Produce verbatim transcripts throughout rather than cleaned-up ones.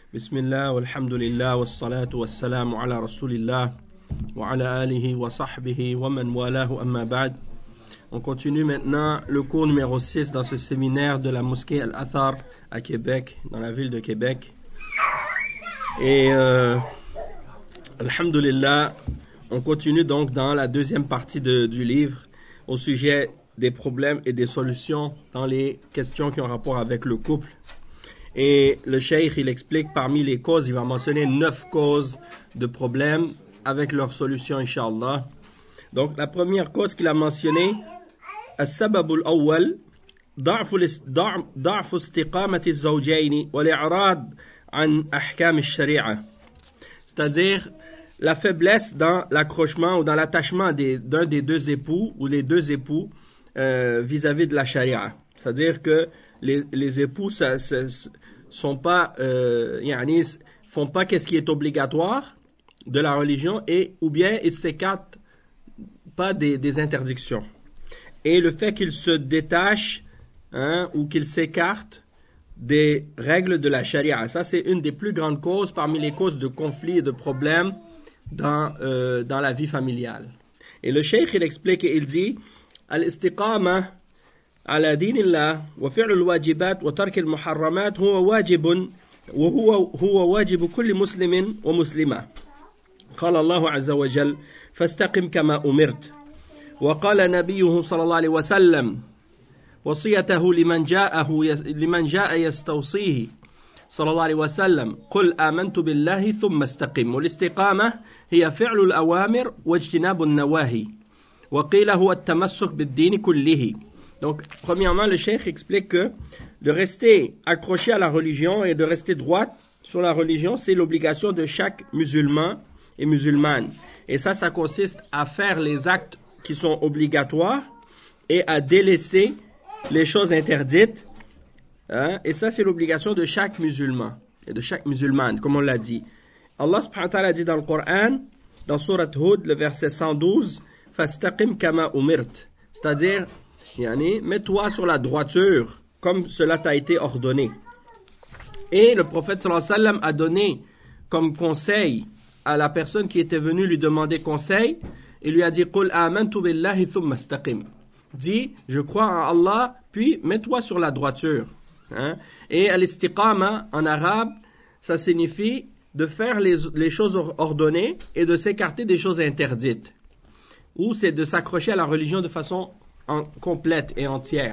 Bismillah, walhamdulillah, wassalatu wassalamu ala rasulillah, wa ala alihi wa sahbihi wa man walahu amma ba'd. On continue maintenant le cours numéro six dans ce séminaire de la mosquée Al-Athar à Québec, dans la ville de Québec. Et euh, alhamdulillah, on continue donc dans la deuxième partie de, du livre au sujet des problèmes et des solutions dans les questions qui ont rapport avec le couple. Et le cheikh, il explique parmi les causes, il va mentionner neuf causes de problèmes avec leurs solutions, Inch'Allah. Donc, la première cause qu'il a mentionnée, السبب الأول ضعف ضعف استقامة الزوجين والإعراض عن أحكام الشريعة. C'est-à-dire la faiblesse dans l'accrochement ou dans l'attachement des, d'un des deux époux ou les deux époux euh, vis-à-vis de la charia. C'est-à-dire que les, les époux ça, ça, sont pas, euh, yani, font pas qu'est-ce qui est obligatoire de la religion et ou bien ils s'écartent pas des, des interdictions. Et le fait qu'ils se détachent hein, ou qu'ils s'écartent des règles de la charia, ça c'est une des plus grandes causes parmi les causes de conflits et de problèmes dans euh, dans la vie familiale. Et le cheikh il explique et il dit al-istiqama على دين الله وفعل الواجبات وترك المحرمات هو واجب وهو هو واجب كل مسلم ومسلمة. قال الله عز وجل فاستقم كما أمرت. وقال نبيه صلى الله عليه وسلم وصيته لمن جاءه لمن جاء يستوصيه صلى الله عليه وسلم قل آمنت بالله ثم استقم. والاستقامة هي فعل الأوامر واجتناب النواهي. وقيل هو التمسك بالدين كله. Donc, premièrement, le cheikh explique que de rester accroché à la religion et de rester droit sur la religion, c'est l'obligation de chaque musulman et musulmane. Et ça, ça consiste à faire les actes qui sont obligatoires et à délaisser les choses interdites. Hein? Et ça, c'est l'obligation de chaque musulman et de chaque musulmane, comme on l'a dit. Allah subhanahu wa ta'ala dit dans le Coran, dans Surat Hud, le verset cent douze, « Fastaqim kama umirt » c'est-à-dire, Yani, mets-toi sur la droiture, comme cela t'a été ordonné. Et le prophète sallallahu alayhi wa sallam a donné comme conseil à la personne qui était venue lui demander conseil, il lui a dit, Qul amantu billahi thumma istaqim. Dis, je crois en Allah, puis mets-toi sur la droiture. Hein? Et al-istiqama, en arabe, ça signifie de faire les, les choses ordonnées et de s'écarter des choses interdites. Ou c'est de s'accrocher à la religion de façon en complète et entière.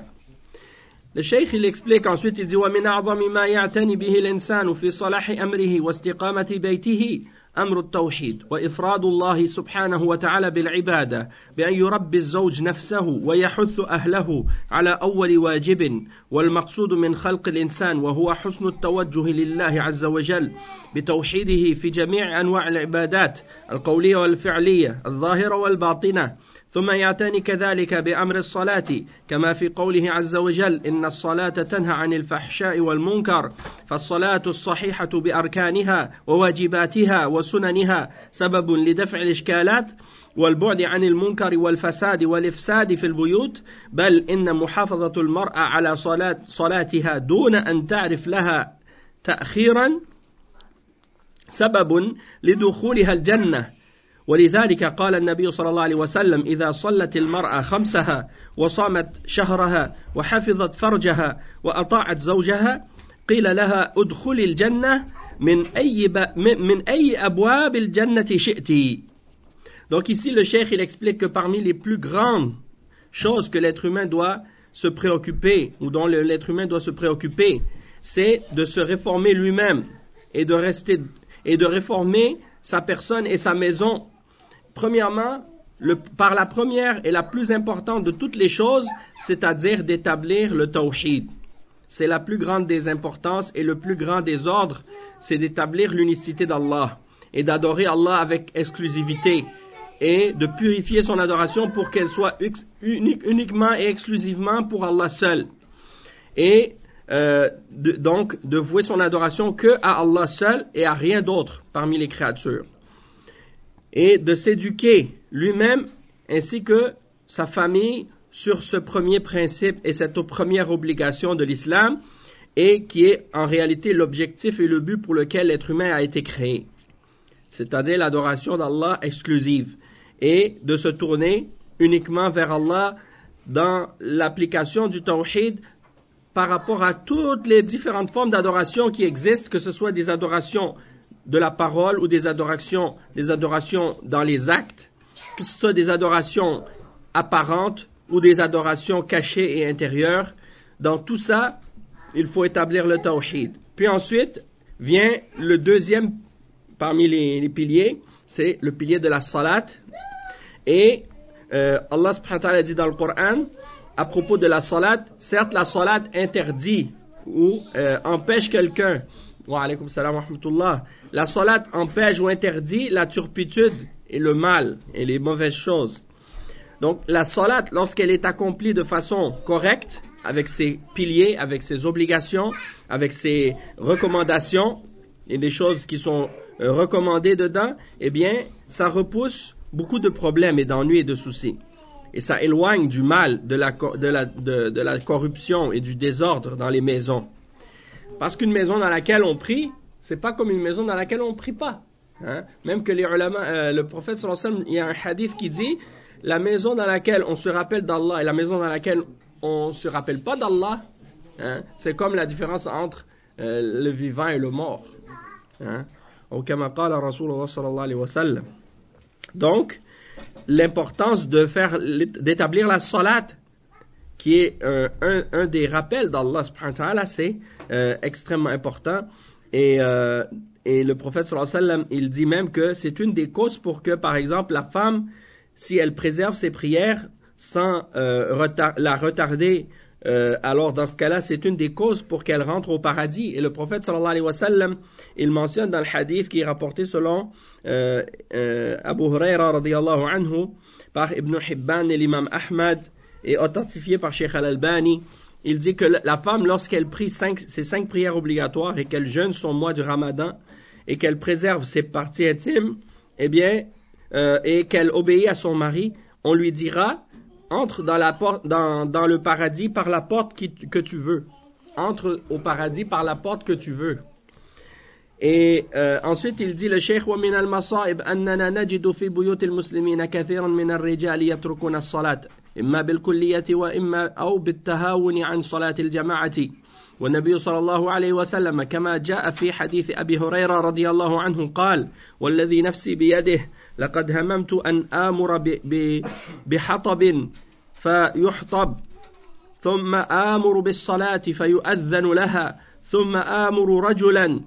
Le cheikh il explique ensuite, il dit وَمِنْ أَعْظَمِ مَا يَعْتَنِ بِهِ الْإِنسَانُ فِي صَلَاحِ أَمْرِهِ وَاسْتِقَامَةِ بَيْتِهِ أمر التوحيد وإفراد الله سبحانه وتعالى بالعبادة بأن يربي الزوج نفسه ويحث أهله على أول واجب والمقصود من خلق الإنسان وهو حسن التوجه لله عز وجل بتوحيده في جميع أنواع العبادات القولية والفعلية الظاهرة والباطنة. ثم يعتني كذلك بأمر الصلاة كما في قوله عز وجل إن الصلاة تنهى عن الفحشاء والمنكر فالصلاة الصحيحة بأركانها وواجباتها وسننها سبب لدفع الإشكالات والبعد عن المنكر والفساد والإفساد في البيوت بل إن محافظة المرأة على صلاة صلاتها دون أن تعرف لها تأخيرا سبب لدخولها الجنة. ولذلك قال النبي صلى الله عليه وسلم إذا صلت المرأة خمسها وصامت شهرها وحفظت فرجها وأطاعت زوجها قيل لها ادخلي الجنة من أي من أي أبواب الجنة شئتِ. Donc ici le cheikh il explique que parmi les plus grandes choses que l'être humain doit se préoccuper ou dont le, l'être humain doit se préoccuper, c'est de se réformer lui-même et de rester et de réformer sa personne et sa maison. Premièrement, le, par la première et la plus importante de toutes les choses, c'est-à-dire d'établir le tawhid. C'est la plus grande des importances et le plus grand des ordres, c'est d'établir l'unicité d'Allah et d'adorer Allah avec exclusivité et de purifier son adoration pour qu'elle soit unique, uniquement et exclusivement pour Allah seul. Et euh, de, donc de vouer son adoration que à Allah seul et à rien d'autre parmi les créatures. Et de s'éduquer lui-même ainsi que sa famille sur ce premier principe et cette première obligation de l'islam et qui est en réalité l'objectif et le but pour lequel l'être humain a été créé. C'est-à-dire l'adoration d'Allah exclusive et de se tourner uniquement vers Allah dans l'application du tawhid par rapport à toutes les différentes formes d'adoration qui existent, que ce soit des adorations de la parole ou des adorations, des adorations dans les actes, que ce soit des adorations apparentes ou des adorations cachées et intérieures. Dans tout ça, il faut établir le tawhid. Puis ensuite vient le deuxième parmi les, les piliers, c'est le pilier de la salat. Et euh, Allah subhanahu wa ta'ala dit dans le Coran, à propos de la salat, certes la salat interdit ou euh, empêche quelqu'un, wa alaykum salam wa rahmatullah, la salat empêche ou interdit la turpitude et le mal et les mauvaises choses. Donc la salat, lorsqu'elle est accomplie de façon correcte, avec ses piliers, avec ses obligations, avec ses recommandations et des choses qui sont euh, recommandées dedans, eh bien ça repousse beaucoup de problèmes et d'ennuis et de soucis. Et ça éloigne du mal, de la, de, la, de, de la corruption et du désordre dans les maisons. Parce qu'une maison dans laquelle on prie, c'est pas comme une maison dans laquelle on prie pas. Hein? Même que les ulama, euh, le prophète sallallahu alayhi wa sallam, il y a un hadith qui dit, la maison dans laquelle on se rappelle d'Allah et la maison dans laquelle on se rappelle pas d'Allah, hein? C'est comme la différence entre euh, le vivant et le mort. Hein? Ou kama qala Rasulullah sallallahu alayhi wa sallam. Donc, l'importance de faire, d'établir la salat, qui est euh, un, un des rappels d'Allah subhanahu wa ta'ala, c'est euh, extrêmement important. Et, euh, et le prophète sallallahu alayhi wa sallam, il dit même que c'est une des causes pour que, par exemple, la femme, si elle préserve ses prières sans euh, retard, la retarder, euh, alors dans ce cas-là, c'est une des causes pour qu'elle rentre au paradis. Et le prophète sallallahu alayhi wa sallam, il mentionne dans le hadith qui est rapporté selon euh, euh, Abu Huraira radiyallahu anhu par Ibn Hibban et l'imam Ahmad et authentifié par Sheikh Al-Albani, il dit que la femme, lorsqu'elle prie cinq, ses cinq prières obligatoires et qu'elle jeûne son mois du Ramadan et qu'elle préserve ses parties intimes, eh bien, euh, et qu'elle obéit à son mari, on lui dira, entre dans la porte, dans, dans le paradis par la porte qui, que tu veux. Entre au paradis par la porte que tu veux. Et euh, ensuite il dit le Cheikh wa min al-masa'ib annana najidu fi buyut al-muslimin kathiran min ar-rijal yatrukuna as-salat imma bil-kulliyati wa imma aw bit-tahawun 'an salat al-jama'ati. والنبي صلى الله عليه وسلم كما جاء في حديث أبي هريرة رضي الله عنه قال والذي نفسي بيده لقد هممت أن آمر بحطب فيحطب ثم آمر بالصلاة فيؤذن لها ثم آمر رجلا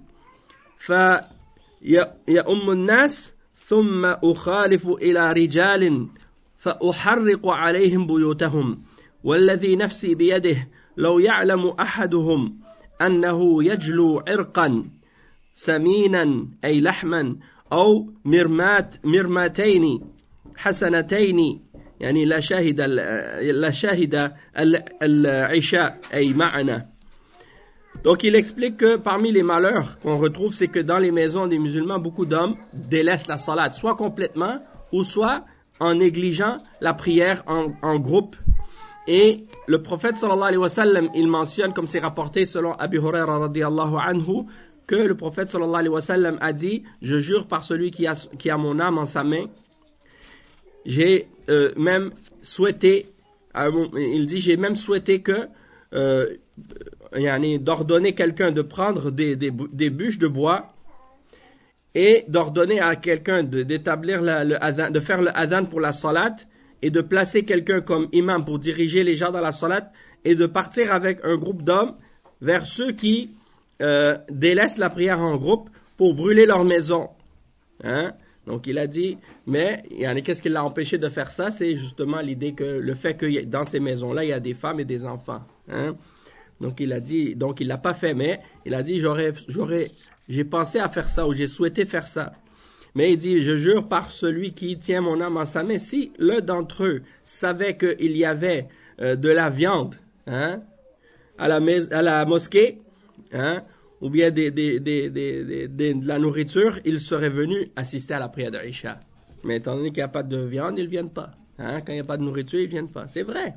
فيؤم الناس ثم أخالف إلى رجال فأحرق عليهم بيوتهم والذي نفسي بيده لو يعلم أحدهم أنه يجلو عرقا سمينا أي لحما أو مرمات مرماتين حسنتين يعني لا شاهد لا شاهد العشاء أي معنا. Donc il explique que parmi les malheurs qu'on retrouve, c'est que dans les maisons des musulmans, beaucoup d'hommes délaissent la salat, soit complètement ou soit en négligeant la prière en, en groupe. Et le prophète sallallahu alayhi wa sallam, il mentionne, comme c'est rapporté selon Abu Huraira radiyallahu anhu, que le prophète sallallahu alayhi wa sallam a dit, je jure par celui qui a, qui a mon âme en sa main, j'ai euh, même souhaité, euh, il dit, j'ai même souhaité que, euh, yani, d'ordonner quelqu'un de prendre des, des, des bûches de bois et d'ordonner à quelqu'un de, d'établir la, le adhan, de faire le adhan pour la salat, et de placer quelqu'un comme imam pour diriger les gens dans la salat et de partir avec un groupe d'hommes vers ceux qui euh, délaissent la prière en groupe pour brûler leur maison. Hein? Donc il a dit, mais il y en a, qu'est-ce qui l'a empêché de faire ça? C'est justement l'idée que le fait que dans ces maisons-là, il y a des femmes et des enfants. Hein? Donc il a dit, donc il l'a pas fait, mais il a dit, j'aurais, j'aurais, j'ai pensé à faire ça ou j'ai souhaité faire ça. Mais il dit, je jure par celui qui tient mon âme en sa main, si l'un d'entre eux savait qu'il y avait euh, de la viande hein, à, la mais- à la mosquée, hein, ou bien des, des, des, des, des, des, de la nourriture, il serait venu assister à la prière de Isha. Mais étant donné qu'il n'y a pas de viande, ils ne viennent pas. Hein, quand il n'y a pas de nourriture, ils ne viennent pas. C'est vrai.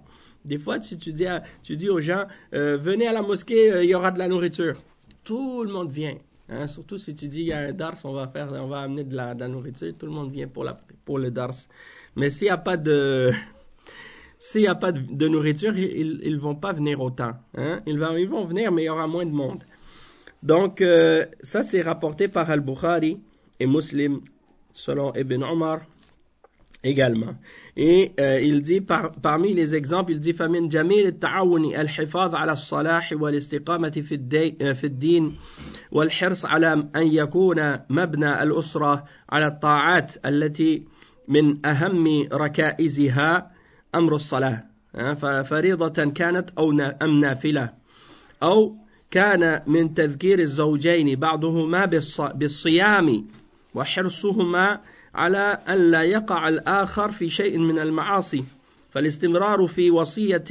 Des fois, tu, tu, dis, à, tu dis aux gens, euh, venez à la mosquée, euh, il y aura de la nourriture. Tout le monde vient. Hein? Surtout si tu dis, il y a un dars, on va, faire, on va amener de la, de la nourriture, tout le monde vient pour, la, pour le dars. Mais s'il n'y a pas de... S'il n'y a pas de, de nourriture, ils ne vont pas venir autant. Hein? Ils, vont, ils vont venir, mais il y aura moins de monde. Donc, euh, ça, c'est rapporté par Al-Bukhari et Muslim, selon Ibn Omar également. Et euh, il dit, par, parmi les exemples, il dit فَمِنْ جَمِيلِ التَّعَاوُنِ الْحِفَاظ عَلَى الصَّلَاحِ وَالِاسْتِقَامَةِ في, الدي في الدين والحرص على أن يكون مبنى الأسرة على الطاعات التي من أهم ركائزها أمر الصلاة فريضة كانت أو أم نافلة أو كان من تذكير الزوجين بعضهما بالصيام وحرصهما على أن لا يقع الآخر في شيء من المعاصي فالاستمرار في وصية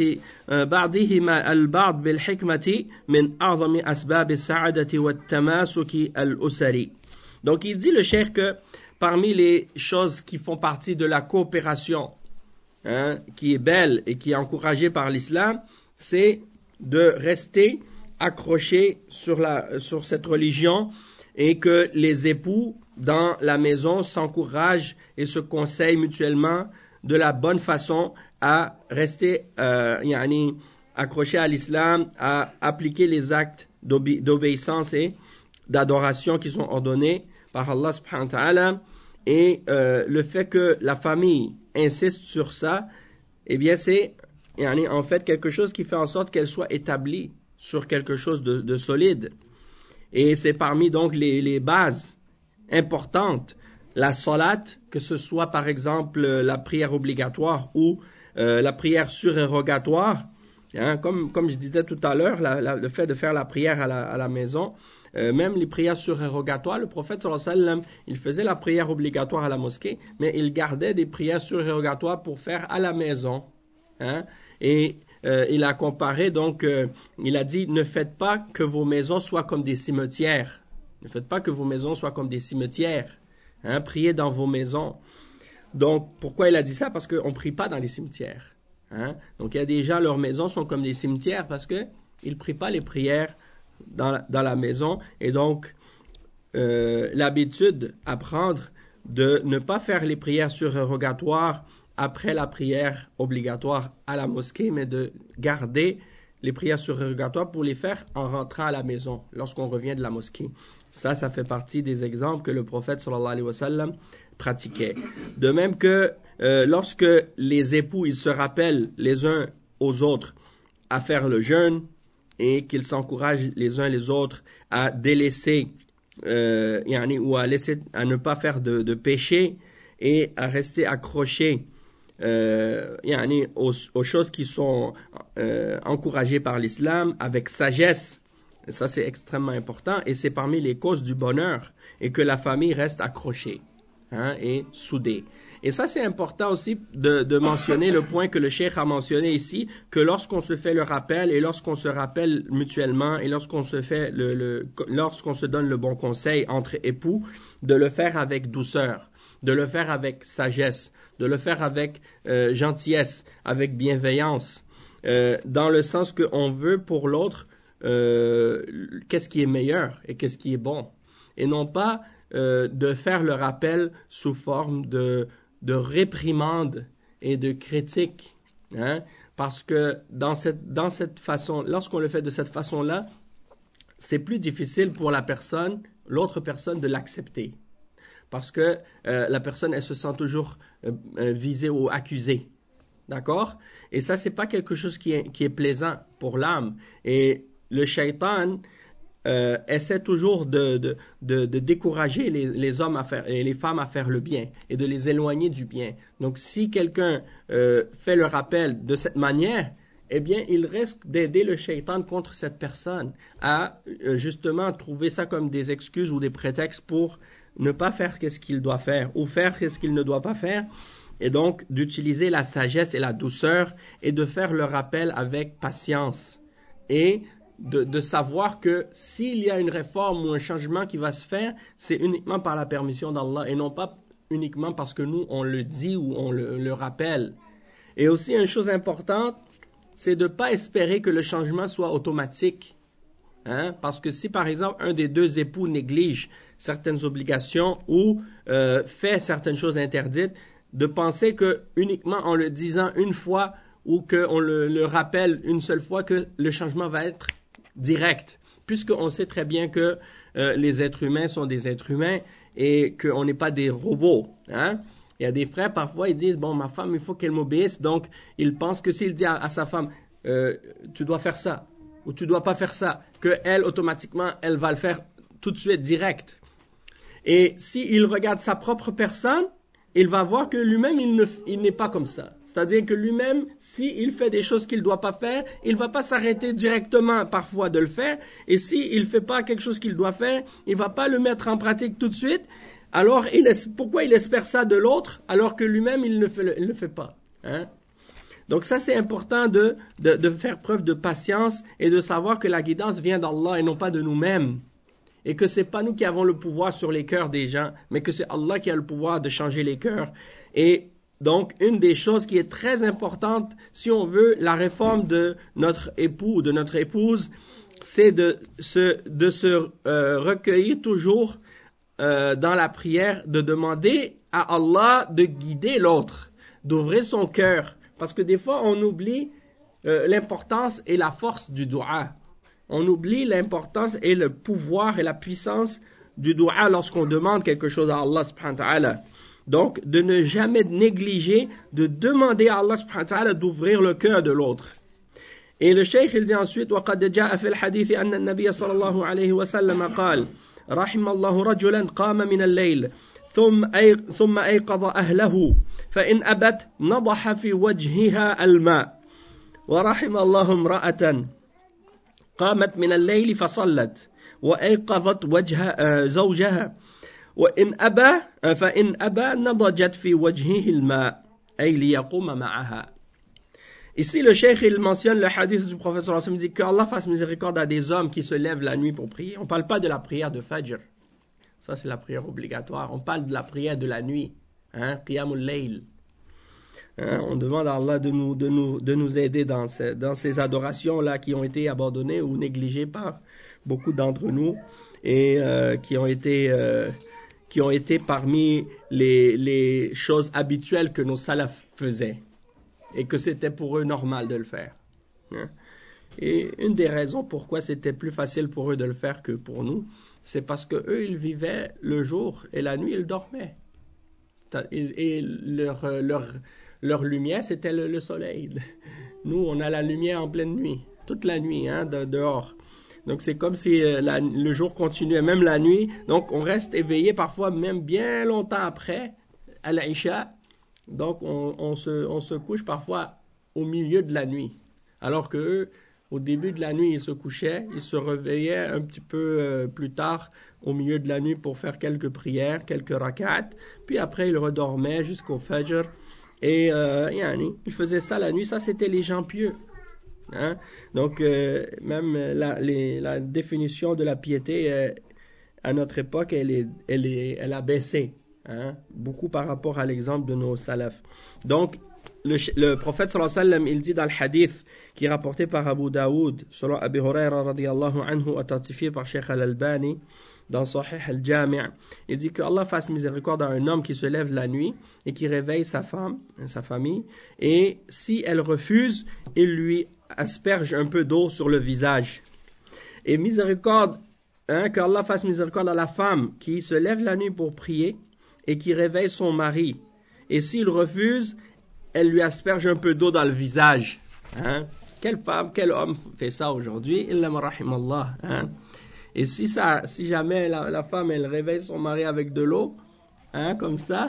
بعضهما البعض بالحكمة من أعظم أسباب السعادة والتماسك الأسري. Donc il dit le cheikh que parmi les choses qui font partie de la coopération, hein, qui est belle et qui est encouragée par l'islam, c'est de rester accroché sur, la, sur cette religion et que les époux dans la maison s'encouragent et se conseillent mutuellement de la bonne façon à rester euh, yani, accrochés à l'islam, à appliquer les actes d'obé- d'obéissance et d'adoration qui sont ordonnés par Allah subhanahu wa ta'ala. Et euh, le fait que la famille insiste sur ça, eh bien c'est yani, en fait quelque chose qui fait en sorte qu'elle soit établie sur quelque chose de, de solide. Et c'est parmi donc les, les bases importantes, la salat, que ce soit par exemple la prière obligatoire ou euh, la prière surérogatoire, hein, comme, comme je disais tout à l'heure, la, la, le fait de faire la prière à la, à la maison, euh, même les prières surérogatoires, le prophète sallallahu alayhi wa sallam, il faisait la prière obligatoire à la mosquée, mais il gardait des prières surérogatoires pour faire à la maison. Hein, et euh, il a comparé, donc, euh, il a dit, ne faites pas que vos maisons soient comme des cimetières. Ne faites pas que vos maisons soient comme des cimetières. Hein, priez dans vos maisons. Donc, pourquoi il a dit ça? Parce qu'on ne prie pas dans les cimetières. Hein? Donc, il y a des gens, leurs maisons sont comme des cimetières parce qu'ils ne prient pas les prières dans la, dans la maison. Et donc, euh, l'habitude à prendre de ne pas faire les prières surérogatoires après la prière obligatoire à la mosquée, mais de garder les prières surérogatoires pour les faire en rentrant à la maison, lorsqu'on revient de la mosquée. Ça, ça fait partie des exemples que le prophète sallallahu alayhi wa sallam pratiquait. De même que euh, lorsque les époux, ils se rappellent les uns aux autres à faire le jeûne et qu'ils s'encouragent les uns les autres à délaisser euh, yani, ou à, laisser, à ne pas faire de, de péché et à rester accrochés euh, yani, aux, aux choses qui sont euh, encouragées par l'islam avec sagesse. Ça, c'est extrêmement important et c'est parmi les causes du bonheur et que la famille reste accrochée, hein, et soudée. Et ça, c'est important aussi de, de mentionner le point que le cheikh a mentionné ici, que lorsqu'on se fait le rappel et lorsqu'on se rappelle mutuellement et lorsqu'on se fait le, le, lorsqu'on se donne le bon conseil entre époux, de le faire avec douceur, de le faire avec sagesse, de le faire avec euh, gentillesse, avec bienveillance, euh, dans le sens qu'on veut pour l'autre Euh, qu'est-ce qui est meilleur et qu'est-ce qui est bon, et non pas euh, de faire le rappel sous forme de, de réprimande et de critique, hein? Parce que dans cette, dans cette façon, lorsqu'on le fait de cette façon-là, c'est plus difficile pour la personne, l'autre personne, de l'accepter, parce que euh, la personne, elle se sent toujours euh, visée ou accusée. D'accord? Et ça, c'est pas quelque chose qui est, qui est plaisant pour l'âme. Et le shaitan euh, essaie toujours de, de, de, de décourager les, les hommes à faire, et les femmes à faire le bien et de les éloigner du bien. Donc, si quelqu'un euh, fait le rappel de cette manière, eh bien, il risque d'aider le shaitan contre cette personne à euh, justement trouver ça comme des excuses ou des prétextes pour ne pas faire ce qu'il doit faire ou faire ce qu'il ne doit pas faire. Et donc, d'utiliser la sagesse et la douceur et de faire le rappel avec patience. Et De, de savoir que s'il y a une réforme ou un changement qui va se faire, c'est uniquement par la permission d'Allah et non pas uniquement parce que nous, on le dit ou on le, le rappelle. Et aussi, une chose importante, c'est de ne pas espérer que le changement soit automatique. Hein? Parce que si, par exemple, un des deux époux néglige certaines obligations ou euh, fait certaines choses interdites, de penser que uniquement en le disant une fois ou qu'on le, le rappelle une seule fois que le changement va être direct. Puisqu'on sait très bien que euh, les êtres humains sont des êtres humains et qu'on n'est pas des robots. Hein? Il y a des frères, parfois, ils disent, bon, ma femme, il faut qu'elle m'obéisse. Donc, ils pensent que s'il dit à, à sa femme, euh, tu dois faire ça, ou tu dois pas faire ça, qu'elle, automatiquement, elle va le faire tout de suite, direct. Et s'il regarde sa propre personne, il va voir que lui-même, il, ne, il n'est pas comme ça. C'est-à-dire que lui-même, s'il fait des choses qu'il ne doit pas faire, il ne va pas s'arrêter directement parfois de le faire. Et s'il ne fait pas quelque chose qu'il doit faire, il ne va pas le mettre en pratique tout de suite. Alors, il es, pourquoi il espère ça de l'autre alors que lui-même, il ne fait, il ne fait pas, hein? Donc ça, c'est important de, de, de faire preuve de patience et de savoir que la guidance vient d'Allah et non pas de nous-mêmes. Et que ce n'est pas nous qui avons le pouvoir sur les cœurs des gens, mais que c'est Allah qui a le pouvoir de changer les cœurs. Et donc, une des choses qui est très importante, si on veut la réforme de notre époux ou de notre épouse, c'est de se, de se euh, recueillir toujours euh, dans la prière, de demander à Allah de guider l'autre, d'ouvrir son cœur. Parce que des fois, on oublie euh, l'importance et la force du dua. On oublie l'importance et le pouvoir et la puissance du dua lorsqu'on demande quelque chose à Allah subhanahu wa ta'ala. Donc, de ne jamais négliger, de demander à Allah subhanahu wa ta'ala d'ouvrir le cœur de l'autre. Et le cheikh, il dit ensuite, وَقَدْ جَاءَ فِي الْحَدِيثِ أَنَّ النَّبِيَّ صلى الله عليه وسلم قال رحم الله رجلا قام من الليل ثم أي ثم أيقظ أهله فإن أبت نضح في وجهها الماء ورحم الله امرأة قامت من الليل فصلت وأيقظت وجه زوجها وإن أبى فإن أبى نضجت في وجهه الماء أي ليقوم معها. Ici, le cheikh, il mentionne le hadith du prophète sallallahu alayhi wa sallam, dit qu'Allah fasse miséricorde à des hommes qui se lèvent la nuit pour prier. On ne parle pas de la prière de Fajr. Ça, c'est la prière obligatoire. On parle de la prière de la nuit. Hein? Qiyamul Layl. Hein? On demande à Allah de nous, de nous, de nous aider dans, ce, dans ces adorations-là qui ont été abandonnées ou négligées par beaucoup d'entre nous et euh, qui ont été... Euh, qui ont été parmi les, les choses habituelles que nos salafs faisaient et que c'était pour eux normal de le faire. Hein? Et une des raisons pourquoi c'était plus facile pour eux de le faire que pour nous, c'est parce que eux ils vivaient le jour et la nuit ils dormaient. Et leur, leur, leur lumière c'était le, le soleil. Nous on a la lumière en pleine nuit, toute la nuit, hein, de, dehors. Donc, c'est comme si la, le jour continuait, même la nuit. Donc, on reste éveillé parfois même bien longtemps après, à l'Isha. Donc, on, on, se, on se couche parfois au milieu de la nuit. Alors qu'eux, au début de la nuit, ils se couchaient, ils se réveillaient un petit peu euh, plus tard, au milieu de la nuit, pour faire quelques prières, quelques rak'at. Puis après, ils redormaient jusqu'au Fajr. Et euh, yani, ils faisaient ça la nuit. Ça, c'était les gens pieux. Hein? Donc, euh, même la, les, la définition de la piété euh, à notre époque, elle, est, elle, est, elle a baissé, hein? Beaucoup par rapport à l'exemple de nos salafs. Donc, le, le prophète sallallahu alayhi wa sallam, il dit dans le hadith qui est rapporté par Abu Daoud, selon Abi Huraira radiyallahu anhu, authentifié par Cheikh Al-Albani dans Sahih Al-Jami', il dit que Allah fasse miséricorde à un homme qui se lève la nuit et qui réveille sa femme, sa famille, et si elle refuse, il lui asperge un peu d'eau sur le visage. Et miséricorde, hein, qu'Allah fasse miséricorde à la femme qui se lève la nuit pour prier et qui réveille son mari. Et s'il refuse, elle lui asperge un peu d'eau dans le visage. Hein? Quelle femme, quel homme fait ça aujourd'hui? Illa ma rahimallah. Hein? Et si, ça, si jamais la, la femme, elle réveille son mari avec de l'eau, hein, comme ça,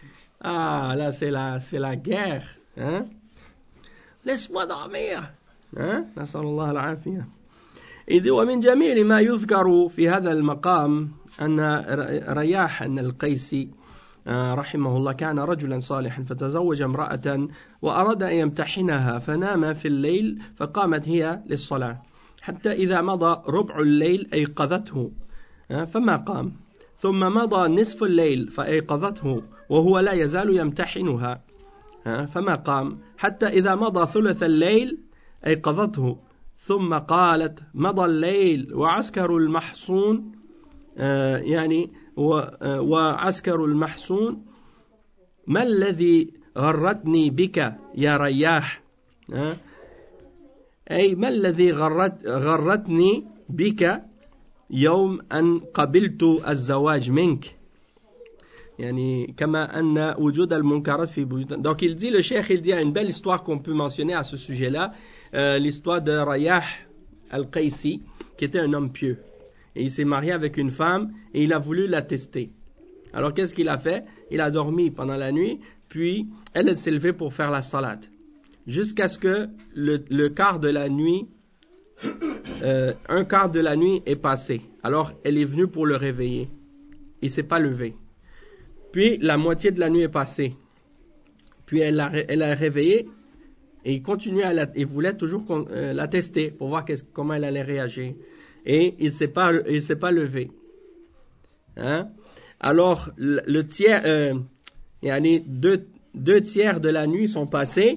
ah, là, c'est la, c'est la guerre. Hein? Laisse-moi dormir. ها نسأل الله العافية. إذ ومن جميل ما يذكر في هذا المقام أن رياح القيسي رحمه الله كان رجلا صالحا فتزوج امرأة وأراد أن يمتحنها فنام في الليل فقامت هي للصلاة حتى إذا مضى ربع الليل أيقظته فما قام ثم مضى نصف الليل فأيقظته وهو لا يزال يمتحنها فما قام حتى إذا مضى ثلث الليل أيقظته ثم قالت مضى الليل وعسكر المحصون آه يعني وعسكر المحصون ما الذي غرتني بك يا رياح آه أي ما الذي غرت غرتني بك يوم أن قبلت الزواج منك يعني كما أن وجود المنكرات في بيوتنا. Donc il dit, le cheikh il dit, une belle histoire qu'on peut mentionner à ce sujet-là, euh, l'histoire de Rayah al-Qaysi, qui était un homme pieux. Et il s'est marié avec une femme et il a voulu la tester. Alors qu'est-ce qu'il a fait? Il a dormi pendant la nuit, puis elle, elle s'est levée pour faire la salade. Jusqu'à ce que le, le quart de la nuit, euh, un quart de la nuit est passé. Alors elle est venue pour le réveiller. Il ne s'est pas levé. Puis la moitié de la nuit est passée. Puis elle a, elle a réveillé et il continuait à la, il voulait toujours euh, la tester pour voir comment elle allait réagir. Et il ne s'est pas, il s'est pas levé. Hein? Alors le, le tiers, euh, il y a deux, deux tiers de la nuit sont passés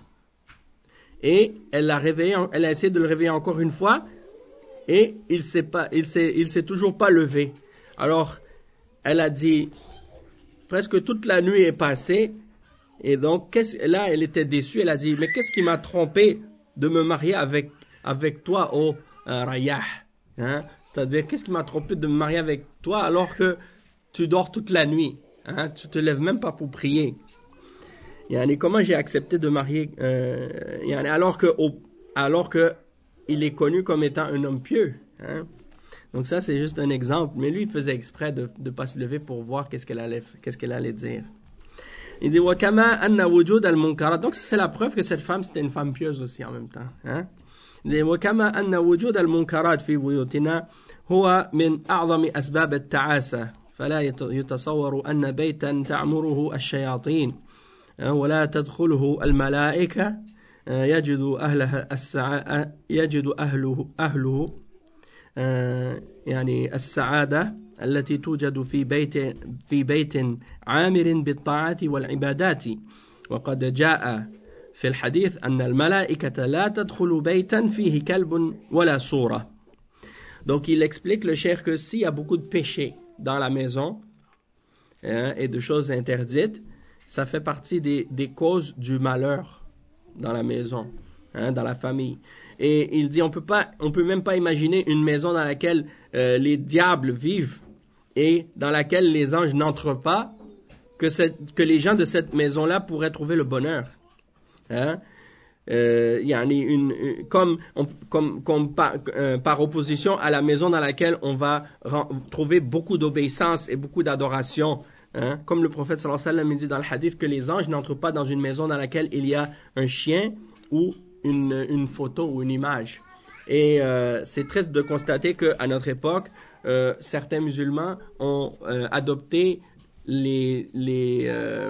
et elle a réveillé, elle a essayé de le réveiller encore une fois et il s'est pas, il s'est, il s'est toujours pas levé. Alors elle a dit, presque toute la nuit est passée et donc qu'est-ce, là elle était déçue, elle a dit mais qu'est-ce qui m'a trompé de me marier avec avec toi ô euh, Rayah, hein? C'est-à-dire qu'est-ce qui m'a trompé de me marier avec toi alors que tu dors toute la nuit, hein? Tu te lèves même pas pour prier. Yani, comment j'ai accepté de marier euh, yani, alors que au, alors que il est connu comme étant un homme pieux, hein? Donc ça, c'est juste un exemple. Mais lui, il faisait exprès de ne pas se lever pour voir qu'est-ce qu'elle allait, qu'est-ce qu'elle allait dire. Il dit, وَكَمَا أَنَّ وُجُودَ الْمُنْكَرَاتِ. Donc ça, c'est la preuve que cette femme, c'était une femme pieuse aussi en même temps. Hein? Il dit, وَكَمَا أَنَّ وُجُودَ الْمُنْكَرَاتِ فِي بُيُوتِنَا هو من أعظم أسباب التعاسة. فلا يتصور أن بيتا تعمره الشياطين ولا تدخله الملائكة يجد أهلها السعادة يجد أهله أهله يعني السعادة التي توجد في بيت في بيت عامر بالطاعات والعبادات وقد جاء في الحديث أن الملائكة لا تدخل بيتا فيه كلب ولا صورة. Donc il explique le cheikh que s'il y a beaucoup de péchés dans la maison hein, et de choses interdites, ça fait partie des, des causes du malheur dans la maison, hein, dans la famille. Et il dit, on peut pas, on peut même pas imaginer une maison dans laquelle euh, les diables vivent et dans laquelle les anges n'entrent pas, que, cette, que les gens de cette maison-là pourraient trouver le bonheur. Hein? Euh, y a une, une, comme, on, comme, comme par, euh, par opposition à la maison dans laquelle on va ren- trouver beaucoup d'obéissance et beaucoup d'adoration. Hein? Comme le prophète sallallahu alayhi wa sallam dit dans le hadith que les anges n'entrent pas dans une maison dans laquelle il y a un chien ou Une, une photo ou une image. Et euh, c'est triste de constater qu'à notre époque, euh, certains musulmans ont euh, adopté les, les euh,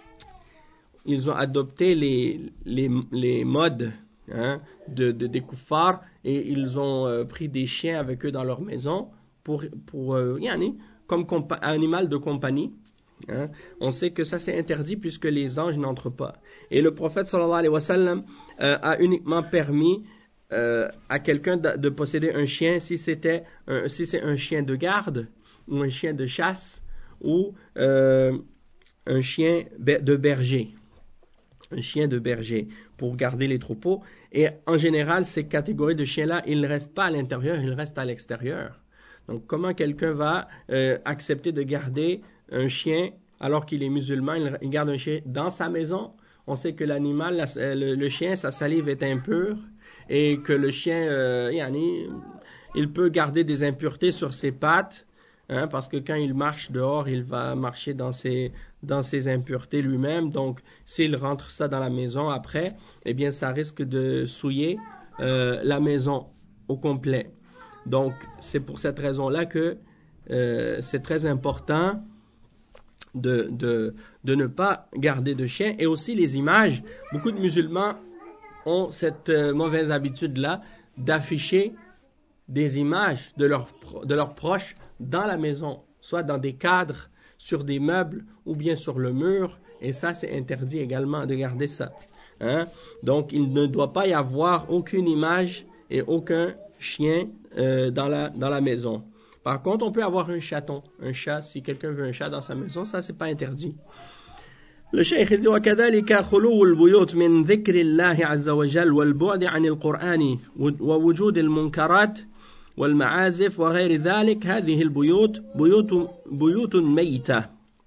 ils ont adopté les, les, les modes hein, de, de, des koufars et ils ont euh, pris des chiens avec eux dans leur maison pour, pour euh, yani, comme compa- animal de compagnie. Hein? On sait que ça c'est interdit puisque les anges n'entrent pas. Et le prophète sallallahu alayhi wa sallam euh, a uniquement permis euh, à quelqu'un de, de posséder un chien si c'était un, si c'est un chien de garde ou un chien de chasse ou euh, un chien de berger. Un chien de berger pour garder les troupeaux. Et en général, ces catégories de chiens-là, ils ne restent pas à l'intérieur, ils restent à l'extérieur. Donc comment quelqu'un va euh, accepter de garder un chien alors qu'il est musulman, il garde un chien dans sa maison? On sait que l'animal, la, le, le chien, sa salive est impure et que le chien, euh, yani, il peut garder des impuretés sur ses pattes hein, parce que quand il marche dehors, il va marcher dans ses, dans ses impuretés lui-même. Donc, s'il rentre ça dans la maison après, eh bien, ça risque de souiller euh, la maison au complet. Donc, c'est pour cette raison-là que euh, c'est très important de, de, de ne pas garder de chien. Et aussi les images. Beaucoup de musulmans ont cette euh, mauvaise habitude-là d'afficher des images de leurs, de leurs proches dans la maison, soit dans des cadres, sur des meubles ou bien sur le mur. Et ça, c'est interdit également de garder ça. Hein? Donc, il ne doit pas y avoir aucune image et aucun chien euh, dans la dans la maison. Par contre, on peut avoir un chaton, un chat. Si quelqu'un veut un chat dans sa maison, ça c'est pas interdit. Le cheikh dit وكذلك خلو البيوت من ذكر الله عز وجل والبعد عن القرآن ووجود المنكرات والمعازف وغير ذلك هذه البيوت بيوت بيوت ميتة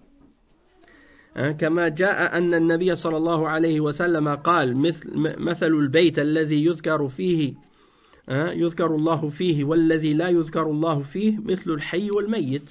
كما جاء أن النبي صلى الله عليه وسلم قال مثل مثل البيت الذي يذكر فيه يذكر الله فيه والذي لا يذكر الله فيه مثل الحي والميت.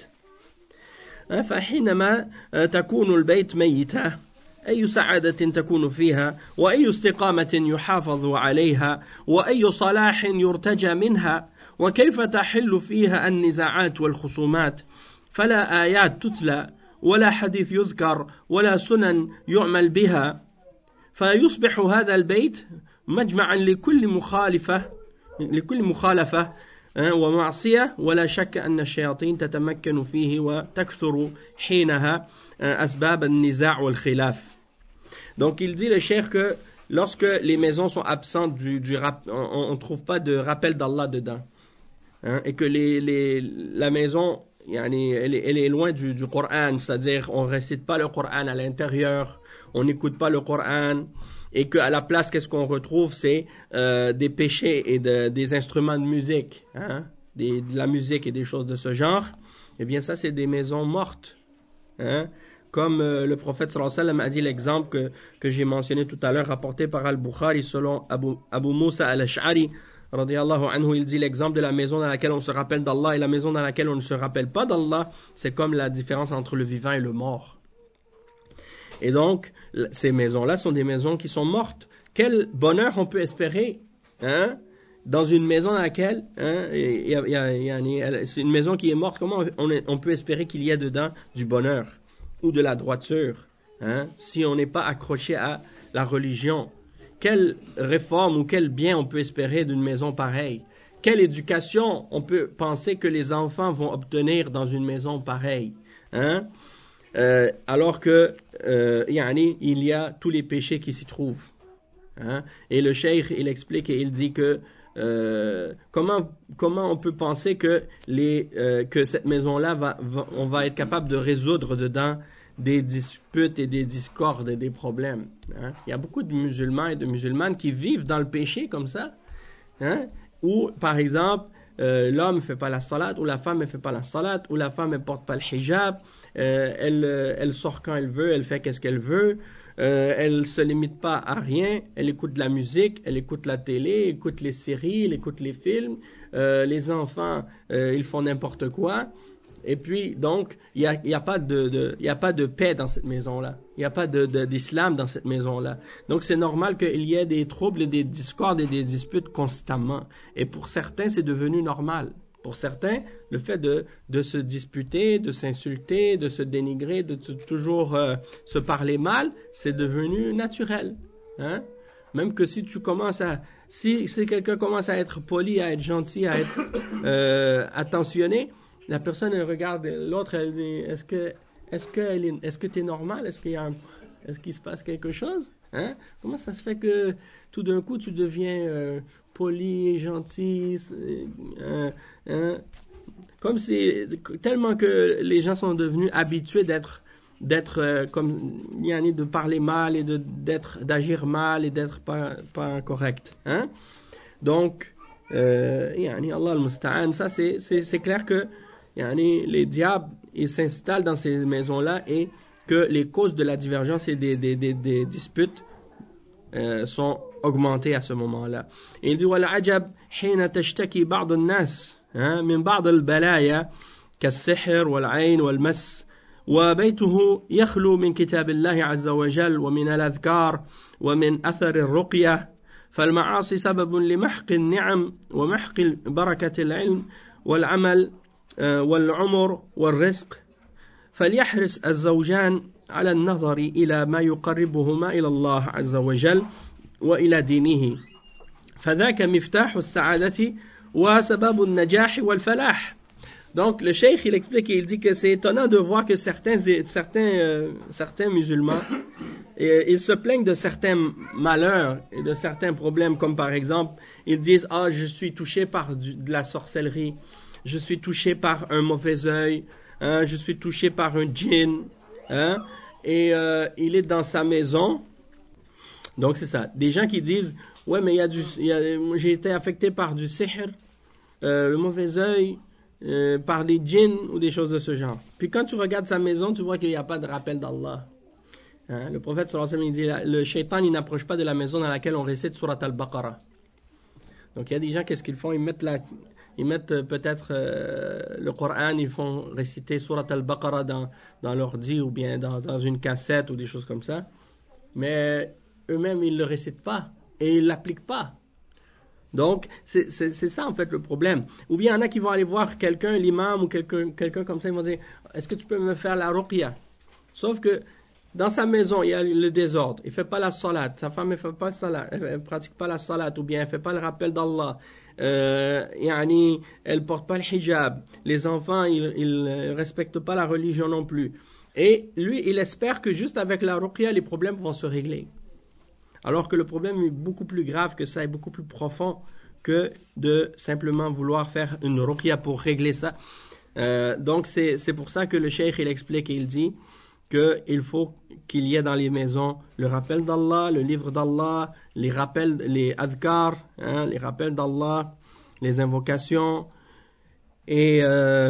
فحينما تكون البيت ميتة أي سعادة تكون فيها وأي استقامة يحافظ عليها وأي صلاح يرتجى منها وكيف تحل فيها النزاعات والخصومات فلا آيات تتلى ولا حديث يذكر ولا سنن يعمل بها فيصبح هذا البيت مجمعا لكل مخالفة لكل مخالفة ومعصية ولا شك أن الشياطين تتمكن فيه وتكثر حينها أسباب النزاع والخلاف. Donc il dit le cheikh que lorsque les maisons sont absentes du, du rap, on ne trouve pas de rappel d'Allah dedans, hein, et que les, les, la maison yani, elle, elle est loin du, du Coran, c'est-à-dire on ne récite pas le Coran à l'intérieur, on n'écoute pas le Coran, et qu'à la place, qu'est-ce qu'on retrouve, c'est euh, des péchés et de, des instruments de musique, hein, des, de la musique et des choses de ce genre, eh bien ça c'est des maisons mortes, hein. Comme euh, le prophète sallallahu alayhi wa sallam a dit l'exemple que, que j'ai mentionné tout à l'heure, rapporté par Al-Bukhari selon Abu, Abu Musa al-Ash'ari, radiyallahu anhu, il dit l'exemple de la maison dans laquelle on se rappelle d'Allah et la maison dans laquelle on ne se rappelle pas d'Allah, c'est comme la différence entre le vivant et le mort. Et donc, ces maisons-là sont des maisons qui sont mortes. Quel bonheur on peut espérer, hein, dans une maison dans laquelle, hein, y a, y a, y a, c'est une maison qui est morte, comment on, on peut espérer qu'il y ait dedans du bonheur ou de la droiture, hein, si on n'est pas accroché à la religion? Quelle réforme ou quel bien on peut espérer d'une maison pareille? Quelle éducation on peut penser que les enfants vont obtenir dans une maison pareille, hein? Euh, alors que euh, yani, il y a tous les péchés qui s'y trouvent, hein? Et le cheikh il explique et il dit que euh, comment comment on peut penser que les euh, que cette maison là va, va on va être capable de résoudre dedans des disputes et des discordes et des problèmes, hein? Il y a beaucoup de musulmans et de musulmanes qui vivent dans le péché comme ça, hein? Ou par exemple euh, l'homme ne fait pas la salat, ou la femme ne fait pas la salat, ou la femme ne porte pas le hijab, euh, elle, elle sort quand elle veut, elle fait qu'est-ce qu'elle veut, euh, elle ne se limite pas à rien, elle écoute de la musique, elle écoute la télé, elle écoute les séries, elle écoute les films, euh, les enfants, euh, ils font n'importe quoi. Et puis, donc, il n'y a, y a, pas de, de, y a pas de paix dans cette maison-là. Il n'y a pas de, de, d'islam dans cette maison-là. Donc, c'est normal qu'il y ait des troubles et des discordes et des disputes constamment. Et pour certains, c'est devenu normal. Pour certains, le fait de, de se disputer, de s'insulter, de se dénigrer, de t- toujours euh, se parler mal, c'est devenu naturel, hein? Même que si tu commences à... Si, si quelqu'un commence à être poli, à être gentil, à être euh, attentionné, la personne, elle regarde l'autre, elle dit, est-ce que, est-ce que, elle est, est-ce que t'es normal? Est-ce qu'il y a un, est-ce qu'il se passe quelque chose? Hein? Comment ça se fait que tout d'un coup, tu deviens euh, poli, gentil, euh, hein? Comme si, tellement que les gens sont devenus habitués d'être, d'être euh, comme, de parler mal et de, d'être, d'agir mal et d'être pas, pas correct, hein? Donc, euh, yani, Allah al-Musta'an, ça c'est, c'est, c'est clair que Yani, les diables, ils s'installent dans ces maisons-là et que les causes de la divergence et des, des, des, des disputes euh, sont augmentées à ce moment-là. Et il dit وَالْعَجَبْ حين تشتكي بعض الناس من بعض البلايا كالسحر والعين والمس وبيته يخلو من كتاب الله عز وجل ومن الأذكار ومن أثر الرقية فالمعاصي سبب لمحق النعم ومحق بركة العلم والعمل والعمر والرزق فليحرص الزوجان على النظر إلى ما يقربهما إلى الله عز وجل وإلى دينه فذاك مفتاح السعادة وسبب النجاح والفلاح. Donc le cheikh il explique et il dit que c'est étonnant de voir que certains certains euh, certains musulmans et ils se plaignent de certains malheurs et de certains problèmes, comme par exemple, ils disent « Ah, je suis touché par du, de la sorcellerie, je suis touché par un mauvais œil, hein, je suis touché par un djinn, hein, et euh, il est dans sa maison. » Donc c'est ça. Des gens qui disent « Ouais, mais il y a du, il y a, j'ai été affecté par du sihr, euh, le mauvais œil, euh, par des djinns ou des choses de ce genre. » Puis quand tu regardes sa maison, tu vois qu'il n'y a pas de rappel d'Allah. Hein? Le prophète sallallahu alayhi wa sallam, il dit, le shaitan, il n'approche pas de la maison dans laquelle on récite surat al-Baqarah. Donc il y a des gens, qu'est-ce qu'ils font? Ils mettent, la, ils mettent euh, peut-être euh, le Coran, ils font réciter surat al-Baqarah dans, dans l'ordi ou bien dans, dans une cassette ou des choses comme ça. Mais eux-mêmes, ils ne le récitent pas et ils ne l'appliquent pas. Donc, c'est, c'est, c'est ça en fait le problème. Ou bien il y en a qui vont aller voir quelqu'un, l'imam ou quelqu'un, quelqu'un comme ça, ils vont dire, est-ce que tu peux me faire la ruqya? Sauf que dans sa maison, il y a le désordre. Il ne fait pas la salat. Sa femme ne fait pas la salat. Elle ne pratique pas la salat. Ou bien elle ne fait pas le rappel d'Allah. Euh, yani, elle ne porte pas le hijab. Les enfants, ils ne respectent pas la religion non plus. Et lui, il espère que juste avec la ruqya, les problèmes vont se régler. Alors que le problème est beaucoup plus grave que ça, est beaucoup plus profond que de simplement vouloir faire une ruqya pour régler ça. Euh, donc, c'est, c'est pour ça que le cheikh, il explique et il dit qu'il faut qu'il y ait dans les maisons le rappel d'Allah, le livre d'Allah, les rappels, les adhkar, hein, les rappels d'Allah, les invocations. Et euh,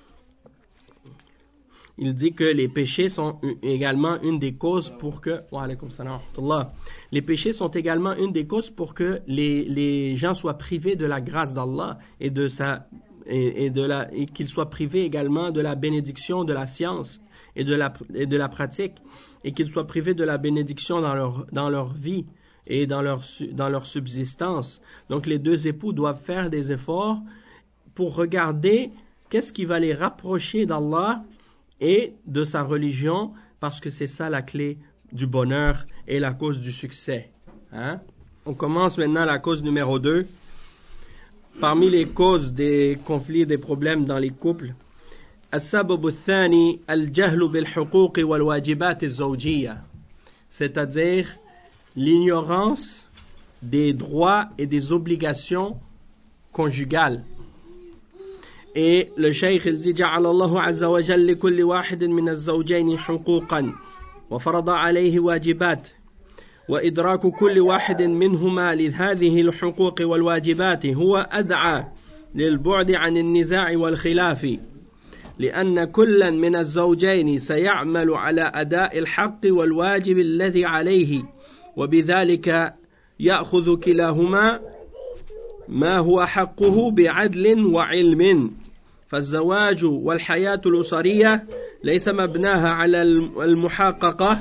il dit que les péchés sont également une des causes pour que... Wa alaykoum salam wa rahmatullah. Les péchés sont également une des causes pour que les, les gens soient privés de la grâce d'Allah et de sa et, et de la et qu'ils soient privés également de la bénédiction de la science et de la, et de la pratique, et qu'ils soient privés de la bénédiction dans leur, dans leur vie et dans leur, dans leur subsistance. Donc les deux époux doivent faire des efforts pour regarder qu'est-ce qui va les rapprocher d'Allah et de sa religion, parce que c'est ça la clé du bonheur et la cause du succès. Hein? On commence maintenant la cause numéro deux. Parmi les causes des conflits et des problèmes dans les couples, السبب الثاني الجهل بالحقوق والواجبات الزوجية, c'est-à-dire l'ignorance des droits et des obligations conjugales. Et le cheikh il dit جعل الله عز وجل لكل واحد من الزوجين حقوقا وفرض عليه واجبات وإدراك كل واحد منهما لهذه الحقوق والواجبات هو أدعى للبعد عن النزاع والخلاف لأن كلا من الزوجين سيعمل على أداء الحق والواجب الذي عليه وبذلك يأخذ كلاهما ما هو حقه بعدل وعلم. فالزواج والحياة الأسرية ليس مبناها على المحاققة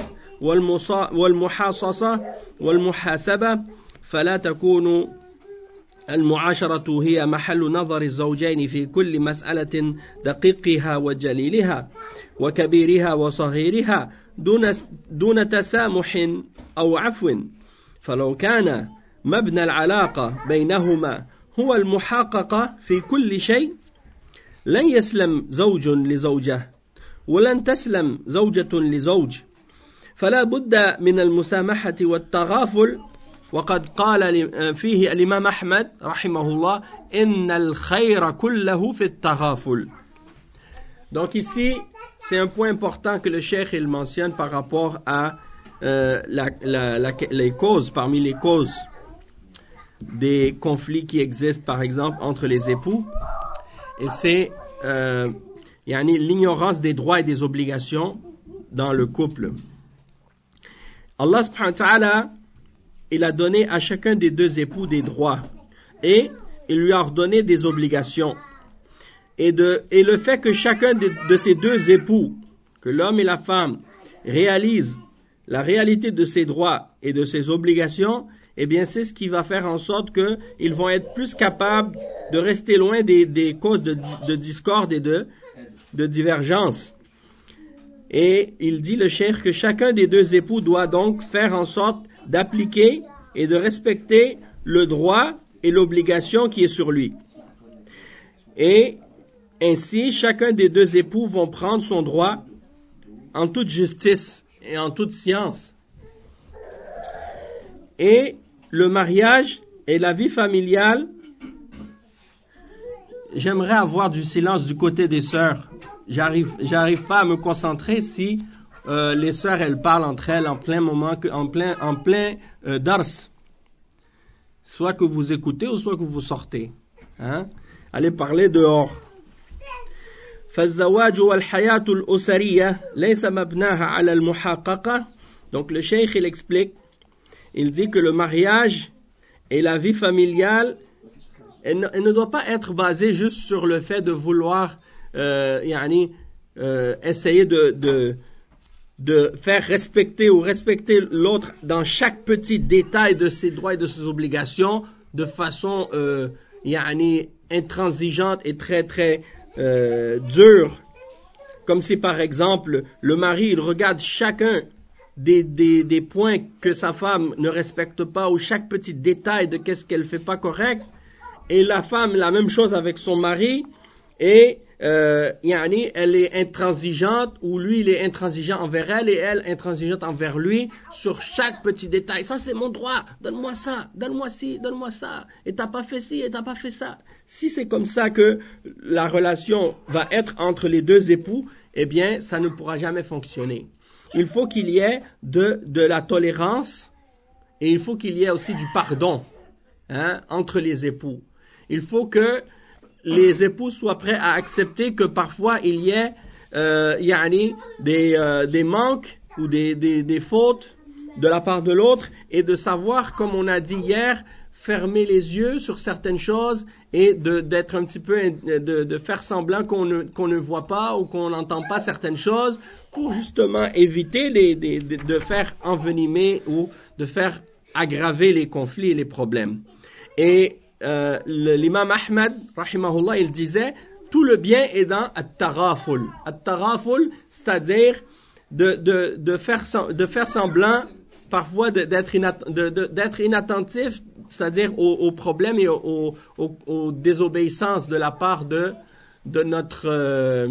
والمحاصصة والمحاسبة، فلا تكون المعاشرة هي محل نظر الزوجين في كل مسألة دقيقها وجليلها وكبيرها وصغيرها دون دون تسامح أو عفو. فلو كان مبنى العلاقة بينهما هو المحاققة في كل شيء لن يسلم زوج لزوجة ولن تسلم زوجة لزوج، فلا بد من المسامحة والتغافل. وقد قال فيه الإمام أحمد رحمه الله إن الخير كله في التغافل. Donc ici, c'est un point important que le cheikh il mentionne par rapport à euh, la, la, la, les causes, parmi les causes des conflits qui existent par exemple entre les époux, et c'est euh, yani, l'ignorance des droits et des obligations dans le couple. Allah subhanahu wa ta'ala, il a donné à chacun des deux époux des droits et il lui a ordonné des obligations. Et, de, et le fait que chacun de, de ces deux époux, que l'homme et la femme, réalisent la réalité de ses droits et de ses obligations, eh bien c'est ce qui va faire en sorte qu'ils vont être plus capables de rester loin des, des causes de, de discorde et de, de divergence. Et il dit le cheikh que chacun des deux époux doit donc faire en sorte d'appliquer et de respecter le droit et l'obligation qui est sur lui. Et ainsi, chacun des deux époux vont prendre son droit en toute justice et en toute science. et le mariage et la vie familiale. J'aimerais avoir du silence du côté des sœurs. J'arrive, j'arrive pas à me concentrer si euh, les sœurs elles parlent entre elles en plein moment, en plein, en plein euh, dars. Soit que vous écoutez ou soit que vous sortez. Hein? Allez parler dehors. فالزواج والحياة الأسرية ليس مبناها على المحققة. Donc le cheikh il explique, il dit que le mariage et la vie familiale, elle ne, elle ne doit pas être basée juste sur le fait de vouloir euh, yani, euh, essayer de, de, de faire respecter ou respecter l'autre dans chaque petit détail de ses droits et de ses obligations de façon euh, yani, intransigeante et très très euh, dure. Comme si par exemple le mari il regarde chacun Des, des, des points que sa femme ne respecte pas ou chaque petit détail de qu'est-ce qu'elle fait pas correct, et la femme la même chose avec son mari, et euh, yani, elle est intransigeante ou lui il est intransigeant envers elle et elle intransigeante envers lui sur chaque petit détail. Ça c'est mon droit, donne-moi ça, donne-moi ci, donne-moi ça, et t'as pas fait ci et t'as pas fait ça. Si c'est comme ça que la relation va être entre les deux époux, eh bien ça ne pourra jamais fonctionner. Il faut qu'il y ait de, de la tolérance et il faut qu'il y ait aussi du pardon hein, entre les époux. Il faut que les époux soient prêts à accepter que parfois il y ait euh, yani, des, euh, des manques ou des, des, des fautes de la part de l'autre et de savoir, comme on a dit hier, fermer les yeux sur certaines choses et de d'être un petit peu de, de faire semblant qu'on ne qu'on ne voit pas ou qu'on n'entend pas certaines choses pour justement éviter les, les de, de faire envenimer ou de faire aggraver les conflits et les problèmes. Et euh, le, l'imam Ahmad rahimahullah il disait tout le bien est dans at-taraful. At-taraful, c'est-à-dire de de de faire de faire semblant parfois de, d'être inat, de, de, d'être inattentif, c'est-à-dire aux, aux problèmes et aux, aux, aux désobéissances de la part de, de notre euh,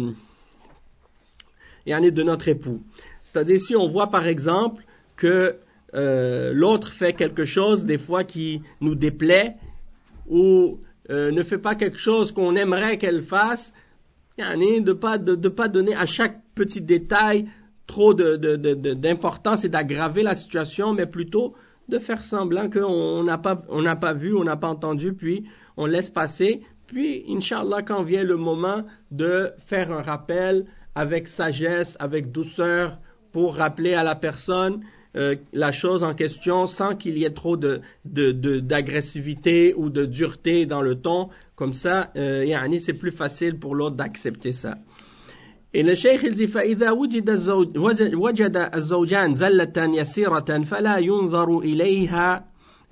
de notre époux. C'est-à-dire si on voit par exemple que euh, l'autre fait quelque chose des fois qui nous déplaît ou euh, ne fait pas quelque chose qu'on aimerait qu'elle fasse, de pas de, de pas donner à chaque petit détail trop de, de, de, de, d'importance et d'aggraver la situation, mais plutôt de faire semblant qu'on n'a pas, on n'a pas vu, on n'a pas entendu, puis on laisse passer. Puis, Inch'Allah, quand vient le moment de faire un rappel avec sagesse, avec douceur, pour rappeler à la personne euh, la chose en question sans qu'il y ait trop de, de, de, d'agressivité ou de dureté dans le ton. Comme ça, euh, yani, c'est plus facile pour l'autre d'accepter ça. Et le cheikh il dit فإذا وجد الزوج وجد الزوجان زلة يسيرة فلا ينظر إليها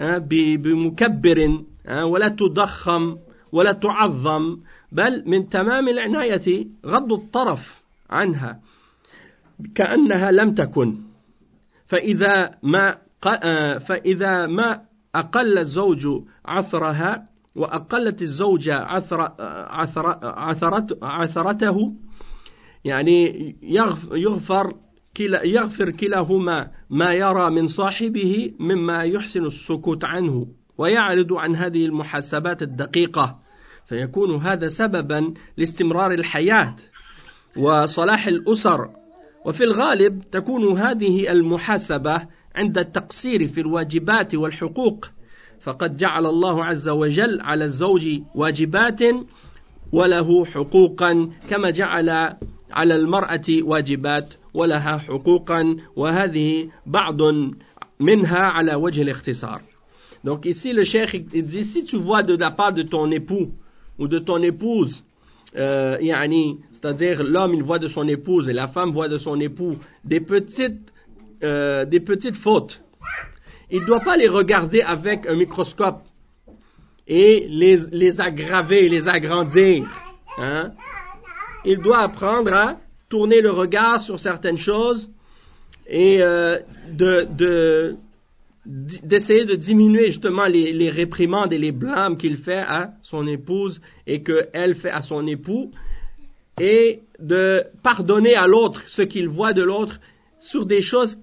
بمكبر ولا تضخم ولا تعظم بل من تمام العناية غض الطرف عنها كأنها لم تكن فإذا ما فإذا ما أقل الزوج عثرها وأقلت الزوجة عثر عثر عثرت عثرته يعني يغفر كلا يغفر كلاهما ما يرى من صاحبه مما يحسن السكوت عنه ويعرض عن هذه المحاسبات الدقيقة فيكون هذا سببا لاستمرار الحياة وصلاح الأسر. وفي الغالب تكون هذه المحاسبة عند التقصير في الواجبات والحقوق فقد جعل الله عز وجل على الزوج واجبات وله حقوقا كما جعل على المرأة واجبات ولها حقوقا وهذه بعض منها على وجه الاختصار. Donc ici le cheikh il dit si tu vois de la part de ton époux ou de ton épouse euh, yani, c'est-à-dire l'homme il voit de son épouse et la femme voit de son époux des petites euh, des petites fautes, il ne doit pas les regarder avec un microscope et les les aggraver, les agrandir, hein? Il doit apprendre à tourner le regard sur certaines choses et euh, de, de, d'essayer de diminuer justement les, les réprimandes et les blâmes qu'il fait à son épouse et qu'elle fait à son époux et de pardonner à l'autre ce qu'il voit de l'autre sur des choses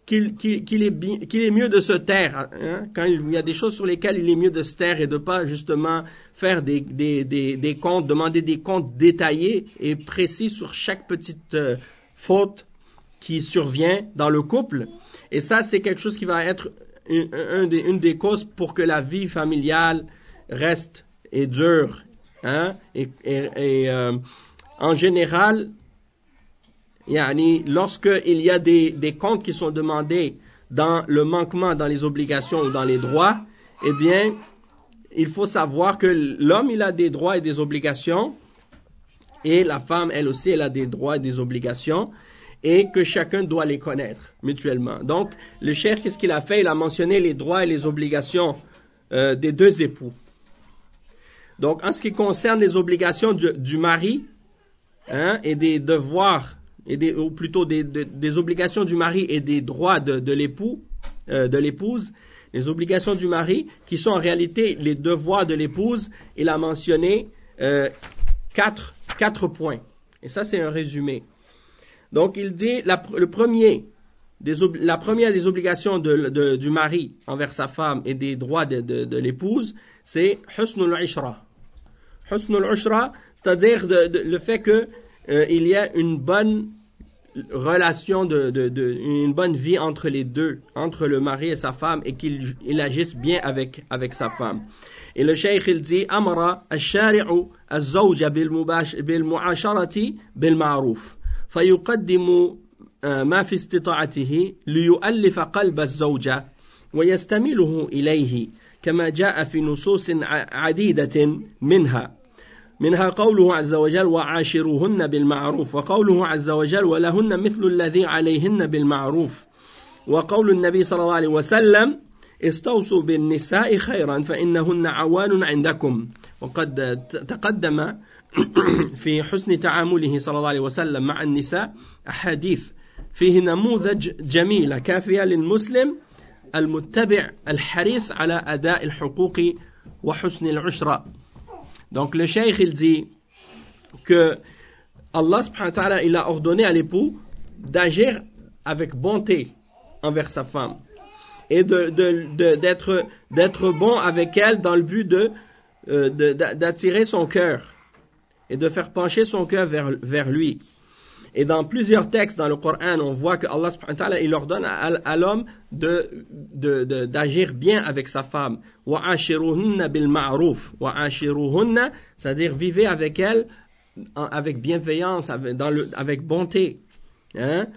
qu'il, qu'il, qu'il, est, bi- qu'il est mieux de se taire. Hein? Quand il y a des choses sur lesquelles il est mieux de se taire et de pas justement faire des, des, des, des comptes, demander des comptes détaillés et précis sur chaque petite euh, faute qui survient dans le couple. Et ça, c'est quelque chose qui va être une, une, des, une des causes pour que la vie familiale reste et dure. Hein? Et, et, et euh, en général, yani, lorsqu'il y a des, des comptes qui sont demandés dans le manquement, dans les obligations ou dans les droits, eh bien, il faut savoir que l'homme, il a des droits et des obligations, et la femme, elle aussi, elle a des droits et des obligations, et que chacun doit les connaître mutuellement. Donc, le cheikh, qu'est-ce qu'il a fait? Il a mentionné les droits et les obligations euh, des deux époux. Donc, en ce qui concerne les obligations du, du mari, hein, et des devoirs, et des, ou plutôt des, des, des obligations du mari et des droits de, de l'époux, euh, de l'épouse, les obligations du mari, qui sont en réalité les devoirs de l'épouse, il a mentionné euh, quatre, quatre points. Et ça, c'est un résumé. Donc, il dit, la, le premier, des, la première des obligations de, de, du mari envers sa femme et des droits de, de, de l'épouse, c'est husnul ishra. Husnul ishra, c'est-à-dire de, de, le fait que euh, il y a une bonne relation, de, de, de, une bonne vie entre les deux, entre le mari et sa femme, et qu'il il agisse bien avec, avec sa femme. Et le cheikh, il dit, amara al-shari'u al-zawja bil-mu'asharati bil-ma'ruf. فيقدم ما في استطاعته ليؤلف قلب الزوجة ويستميله إليه كما جاء في نصوص عديدة منها منها قوله عز وجل وعاشروهن بالمعروف وقوله عز وجل ولهن مثل الذي عليهن بالمعروف وقول النبي صلى الله عليه وسلم استوصوا بالنساء خيرا فإنهن عوان عندكم وقد تقدم في حسن تعامله صلى الله عليه وسلم مع النساء أحاديث فيه نموذج جميلة كافية للمسلم المتبع الحريص على أداء الحقوق وحسن العشرة. Donc le cheikh il dit que Allah subhanahu wa ta'ala il a ordonné à l'époux d'agir avec bonté envers sa femme et de, de, de, d'être, d'être bon avec elle dans le but de, euh, de, d'attirer son cœur et de faire pencher son cœur vers, vers lui. Et dans plusieurs textes dans le Coran, on voit que Allah subhanahu wa ta'ala, il ordonne à, à l'homme de, de, de, d'agir bien avec sa femme. وَعَاشِرُهُنَّ بِالْمَعْرُوفِ وَعَاشِرُهُنَّ, c'est-à-dire vivez avec elle avec bienveillance, avec, dans le, avec bonté. Hein?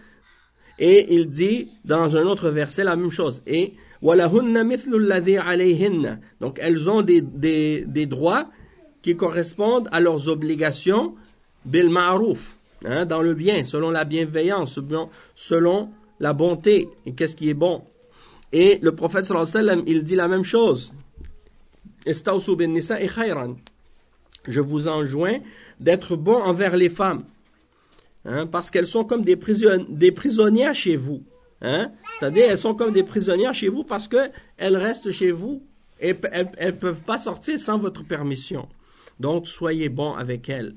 Et il dit dans un autre verset la même chose. Et وَلَهُنَّ مِثْلُ الَّذِي عَلَيْهِنَّ, donc elles ont des, des, des droits qui correspondent à leurs obligations bil ma'ruf, hein, dans le bien, selon la bienveillance, selon la bonté et qu'est-ce qui est bon. Et le prophète sallallahu alayhi wa sallam, il dit la même chose. Istawsu bin nisa'i khayran. Je vous enjoins d'être bon envers les femmes, hein, parce qu'elles sont comme des, prison, des prisonnières chez vous. Hein, c'est-à-dire elles sont comme des prisonnières chez vous parce que elles restent chez vous et elles, elles peuvent pas sortir sans votre permission. Donc, soyez bons avec elle.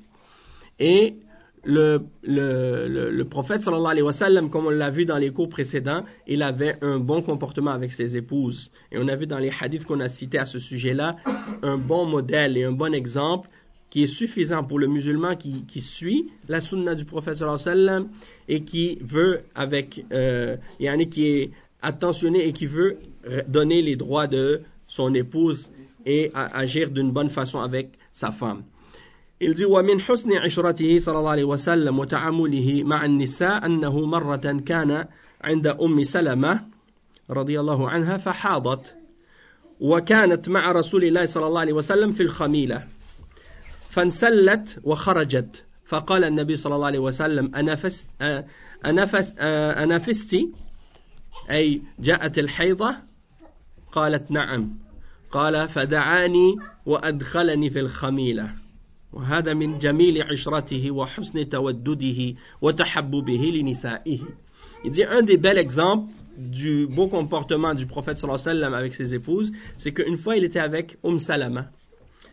Et le, le, le, le prophète, sallallahu alayhi wa sallam, comme on l'a vu dans les cours précédents, il avait un bon comportement avec ses épouses. Et on a vu dans les hadiths qu'on a cités à ce sujet-là, un bon modèle et un bon exemple qui est suffisant pour le musulman qui, qui suit la sunna du prophète, sallallahu alayhi wa sallam, et qui veut avec, euh, yani qui est attentionné et qui veut donner les droits de son épouse et agir d'une bonne façon avec sa femme. Il dit ومن حسن عشرته صلى الله عليه وسلم وتعامله مع النساء أنه مرة كان عند أم سلمة رضي الله عنها فحاضت وكانت مع رسول الله صلى الله عليه وسلم في الخميلة فانسلت وخرجت فقال النبي صلى الله عليه وسلم أنفست أنفست أنفستي أي جاءت الحيضة قالت نعم قال فدعاني وأدخلني في الخميلة وهذا من جميل عشرته وحسن تودده وتحببه لنسائه. Il dit un des bels exemples du beau comportement du prophète sallallahu alayhi wa sallam avec ses épouses, c'est qu'une fois il était avec Umm Salama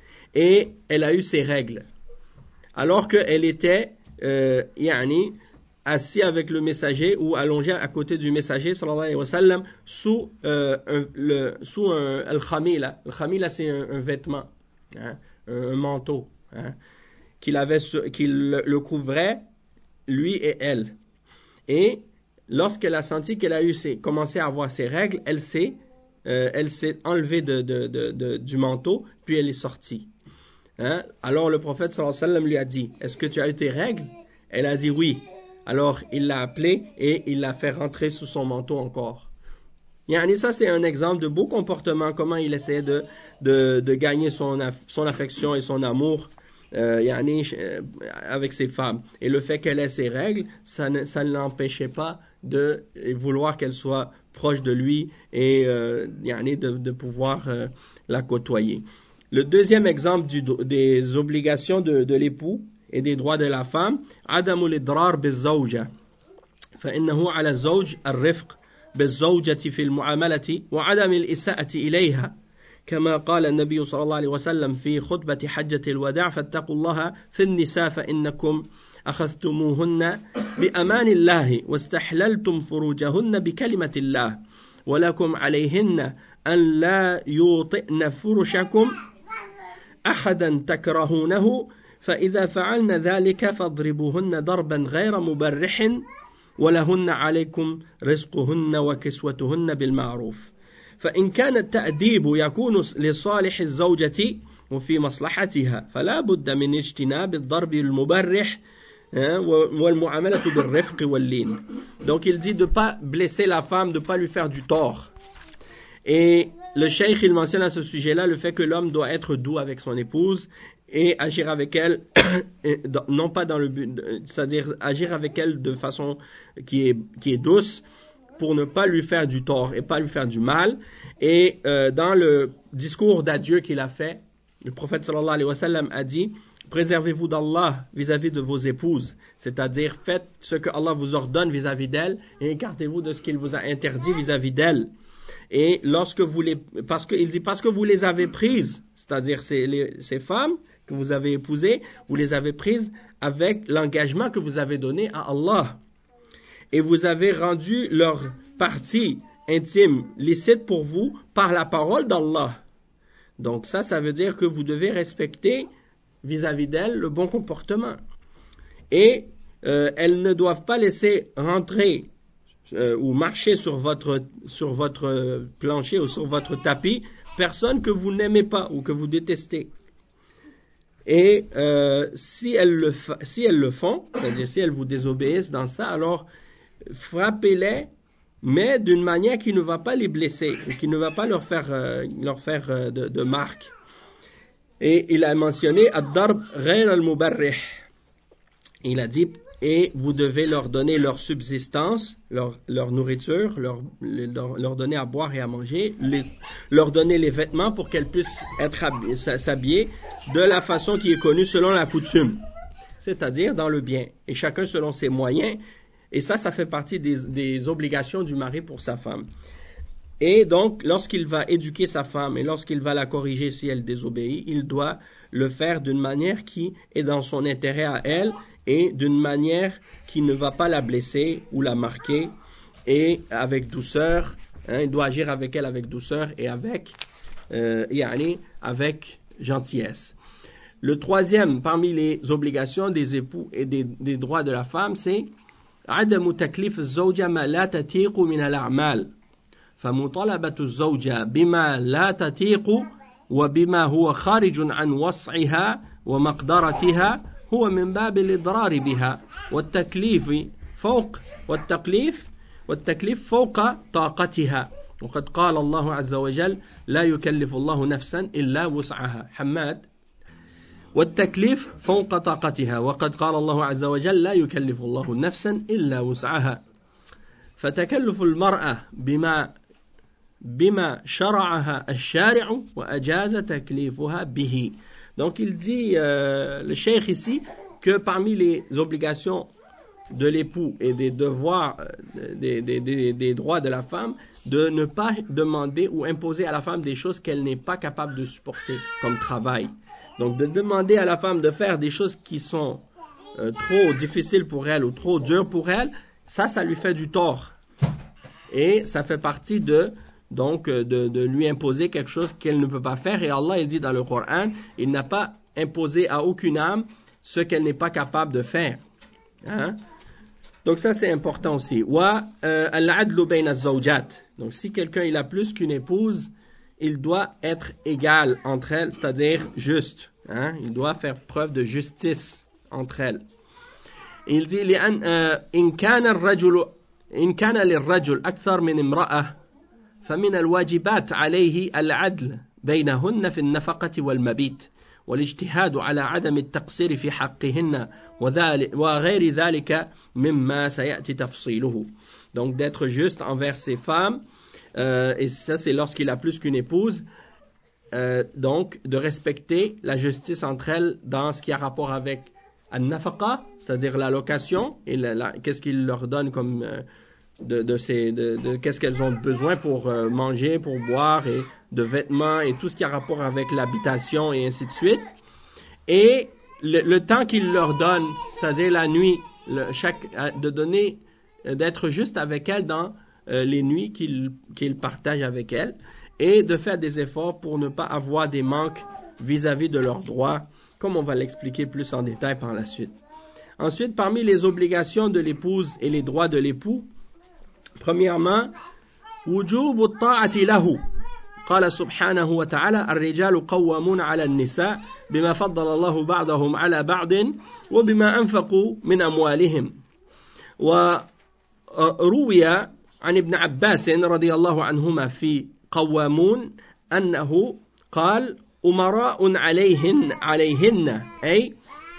et elle a eu ses règles alors qu'elle était euh, yani, assis avec le messager ou allongé à côté du messager sallallahu alayhi wa sallam sous euh, un, le sous un al-khamila. Le khamila c'est un, un vêtement, hein, un, un manteau, hein, qu'il avait qu'il le, le couvrait lui et elle. Et lorsqu'elle a senti qu'elle a eu ses, commencé à avoir ses règles, elle s'est euh, elle s'est enlevée de, de, de, de, du manteau, puis elle est sortie. Hein? Alors le prophète sallallahu alayhi wa sallam lui a dit, est-ce que tu as eu tes règles? Elle a dit oui. Alors il l'a appelée et il l'a fait rentrer sous son manteau encore. Yani, ça c'est un exemple de beau comportement, comment il essayait de, de, de gagner son, son affection et son amour euh, yani, euh, avec ses femmes. Et le fait qu'elle ait ses règles, ça ne, ça ne l'empêchait pas de vouloir qu'elle soit proche de lui et euh, yani, de, de pouvoir euh, la côtoyer. Le deuxième exemple du, des obligations de, de l'époux et des droits de la femme, عدم الإضرار بالزوجة فإنه على الزوج الرفق بالزوجة في المعاملة وعدم الإساءة إليها كما قال النبي صلى الله عليه وسلم في خطبة حجة الوداع فاتقوا الله في النساء فإنكم أخذتموهن بأمان الله واستحللتم فروجهن بكلمة الله ولكم عليهن أن لا يوطئن فرشكم أحدا تكرهونه فإذا فعلن ذلك فاضربوهن ضربا غير مبرح ولهن عليكم رزقهن وكسوتهن بالمعروف فإن كان التأديب يكون لصالح الزوجة وفي مصلحتها فلا بد من اجتناب الضرب المبرح والمعاملة بالرفق واللين. Donc il dit de ne pas blesser la femme, de ne pas lui faire du tort. Et le cheikh il mentionne à ce sujet-là le fait que l'homme doit être doux avec son épouse et agir avec elle, non pas dans le but, c'est-à-dire agir avec elle de façon qui est, qui est douce pour ne pas lui faire du tort et pas lui faire du mal. Et euh, dans le discours d'adieu qu'il a fait, le prophète sallallahu alayhi wa sallam a dit, préservez-vous d'Allah vis-à-vis de vos épouses, c'est-à-dire faites ce que Allah vous ordonne vis-à-vis d'elles et écartez-vous de ce qu'il vous a interdit vis-à-vis d'elles. Et lorsque vous les, parce que il dit parce que vous les avez prises, c'est-à-dire ces, les, ces femmes que vous avez épousées, vous les avez prises avec l'engagement que vous avez donné à Allah. Et vous avez rendu leur partie intime licite pour vous par la parole d'Allah. Donc ça, ça veut dire que vous devez respecter vis-à-vis d'elles le bon comportement. Et euh, elles ne doivent pas laisser rentrer euh, ou marcher sur votre, sur votre plancher ou sur votre tapis personne que vous n'aimez pas ou que vous détestez. Et euh, si, elles le fa- si elles le font, c'est-à-dire si elles vous désobéissent dans ça, alors frappez-les, mais d'une manière qui ne va pas les blesser, ou qui ne va pas leur faire, euh, leur faire euh, de, de marque. Et il a mentionné ad-darb ghayr al-mubarrih. Il a dit, et vous devez leur donner leur subsistance, leur, leur nourriture, leur, leur, leur donner à boire et à manger, les, leur donner les vêtements pour qu'elles puissent être habillées, s'habiller de la façon qui est connue selon la coutume, c'est-à-dire dans le bien, et chacun selon ses moyens. Et ça, ça fait partie des, des obligations du mari pour sa femme. Et donc, lorsqu'il va éduquer sa femme et lorsqu'il va la corriger si elle désobéit, il doit le faire d'une manière qui est dans son intérêt à elle et d'une manière qui ne va pas la blesser ou la marquer, et avec douceur. Hein, il doit agir avec elle avec douceur et avec, euh, yani, avec gentillesse. Le troisième parmi les obligations des époux et des, des droits de la femme, c'est عدم تكليف الزوجة ما لا تطيق من الأعمال فمطالبة الزوجة بما لا تطيق وبما هو خارج عن وسعها ومقدرتها هو من باب الإضرار بها والتكليف فوق والتكليف والتكليف فوق طاقتها وقد قال الله عز وجل لا يكلف الله نفسا إلا وسعها. حماد. والتكليف فوق طاقتها وقد قال الله عز وجل لا يكلف الله نفسا إلا وسعها. فتكلف المرأة بما بما شرعها الشارع وأجاز تكليفها به. Donc il dit, euh, le cheikh ici, que parmi les obligations de l'époux et des devoirs, des, des, des, des droits de la femme, de ne pas demander ou imposer à la femme des choses qu'elle n'est pas capable de supporter comme travail. Donc de demander à la femme de faire des choses qui sont euh, trop difficile pour elle ou trop dur pour elle, ça, ça lui fait du tort. Et ça fait partie de, donc, de, de lui imposer quelque chose qu'elle ne peut pas faire. Et Allah, il dit dans le Coran, il n'a pas imposé à aucune âme ce qu'elle n'est pas capable de faire. Hein? Donc ça, c'est important aussi. Wa al-adlu bayna az-zawjat. Donc si quelqu'un il a plus qu'une épouse, il doit être égal entre elles, c'est-à-dire juste. Hein? Il doit faire preuve de justice entre elles. Il dit لأن إن كان الرجل إن كان للرجل أكثر من امرأة فمن الواجبات عليه العدل بينهن في النفقة والمبيت والاجتهاد على عدم التقصير في حقهن وغير ذلك مما سيأتي تفصيله. Donc d'être juste envers ses femmes, euh, et ça c'est lorsqu'il a plus qu'une épouse, euh, donc de respecter la justice entre elles dans ce qui a rapport avec al-nafaqa, c'est-à-dire l'allocation, et la, la, qu'est-ce qu'il leur donne comme euh, de, de, ces, de, de qu'est-ce qu'elles ont besoin pour euh, manger, pour boire, et de vêtements, et tout ce qui a rapport avec l'habitation, et ainsi de suite. Et le, le temps qu'il leur donne, c'est-à-dire la nuit, le, chaque, de donner, d'être juste avec elles dans euh, les nuits qu'ils, qu'ils partagent avec elles, et de faire des efforts pour ne pas avoir des manques vis-à-vis de leurs droits, comme on va l'expliquer plus en détail par la suite. Ensuite, parmi les obligations de l'épouse et les droits de l'époux, premièrement, وجوب الطاعة له. قال سبحانه وتعالى الرجال قوامون على النساء بما فضل الله بعضهم على بعض وبما أنفقوا من أموالهم. وروي عن ابن عباس رضي الله عنهما في قوامون أنه قال أمراء عليهن عليهن أي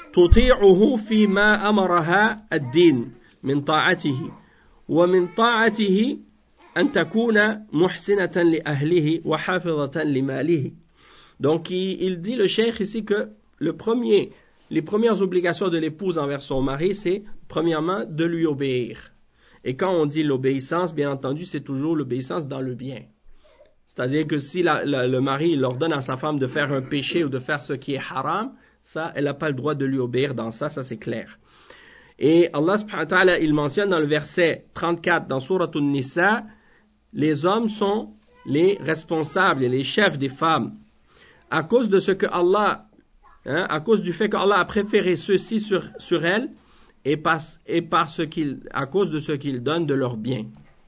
تطيعه فيما أمرها الدين من طاعته ومن طاعته أن تكون محسنة لأهله وحافظة لماله. Donc il, il dit le cheikh ici que le premier, les premières obligations de l'épouse envers son mari, c'est premièrement de lui obéir. Et quand on dit l'obéissance, bien entendu, c'est toujours l'obéissance dans le bien. C'est-à-dire que si la, la, le mari il ordonne à sa femme de faire un péché ou de faire ce qui est haram, ça, elle n'a pas le droit de lui obéir dans ça, ça c'est clair. Et Allah subhanahu wa ta'ala, il mentionne dans le verset trente-quatre dans Sourate An-Nisa, les hommes sont les responsables et les chefs des femmes. À cause de ce que Allah, hein, à cause du fait qu'Allah a préféré ceux-ci sur, sur elles, et, par, et par ce qu'il, à cause de ce qu'ils donnent de leurs biens.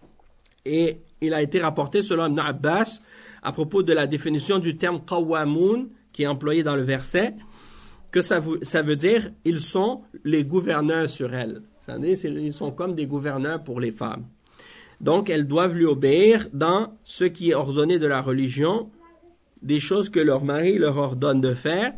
Et il a été rapporté selon Ibn Abbas à propos de la définition du terme qawwamun qui est employé dans le verset, que ça, ça veut dire ils sont les gouverneurs sur elles. C'est-à-dire ils sont comme des gouverneurs pour les femmes. Donc elles doivent lui obéir dans ce qui est ordonné de la religion, des choses que leur mari leur ordonne de faire.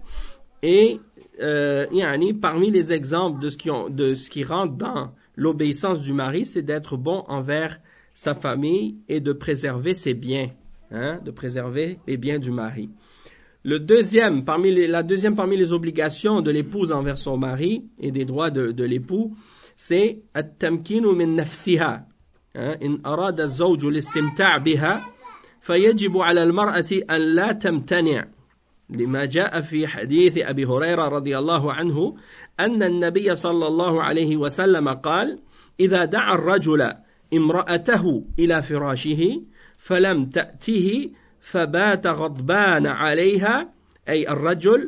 Et euh, yani, parmi les exemples de ce, qui ont, de ce qui rentre dans l'obéissance du mari, c'est d'être bon envers sa famille et de préserver ses biens, hein, de préserver les biens du mari. Le deuxième, parmi les, la deuxième parmi les obligations de l'épouse envers son mari et des droits de, de l'époux, c'est at-tamkinu min nafsiha. إن أراد الزوج الاستمتاع بها فيجب على المرأة أن لا تمتنع لما جاء في حديث أبي هريرة رضي الله عنه أن النبي صلى الله عليه وسلم قال إذا دعا الرجل امرأته إلى فراشه فلم تأته فبات غضبان عليها أي الرجل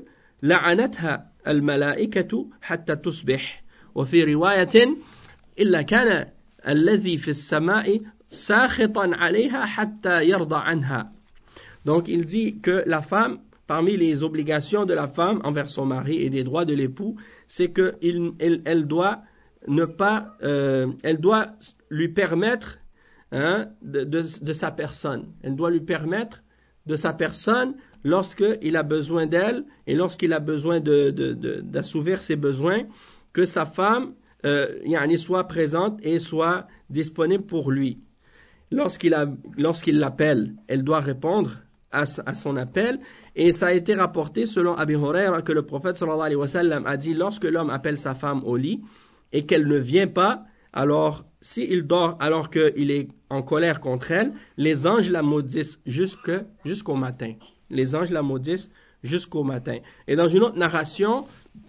لعنتها الملائكة حتى تصبح وفي رواية إلا كان الذي في السماء ساخطا عليها حتى يرضى عنها. Donc il dit que la femme, parmi les obligations de la femme envers son mari et des droits de l'époux, c'est que il, elle, elle doit ne pas, euh, elle doit lui permettre, hein, de, de, de sa personne. Elle doit lui permettre de sa personne lorsqu'il a besoin d'elle et lorsqu'il a besoin de, de, de, d'assouvir ses besoins, que sa femme Euh, yani soit présente et soit disponible pour lui. Lorsqu'il, a, lorsqu'il l'appelle, elle doit répondre à, à son appel. Et ça a été rapporté selon Abi Huraira que le prophète sallallahu alayhi wa sallam a dit lorsque l'homme appelle sa femme au lit et qu'elle ne vient pas, alors s'il dort alors qu'il est en colère contre elle, les anges la maudissent jusque, jusqu'au matin. Les anges la maudissent jusqu'au matin. Et dans une autre narration,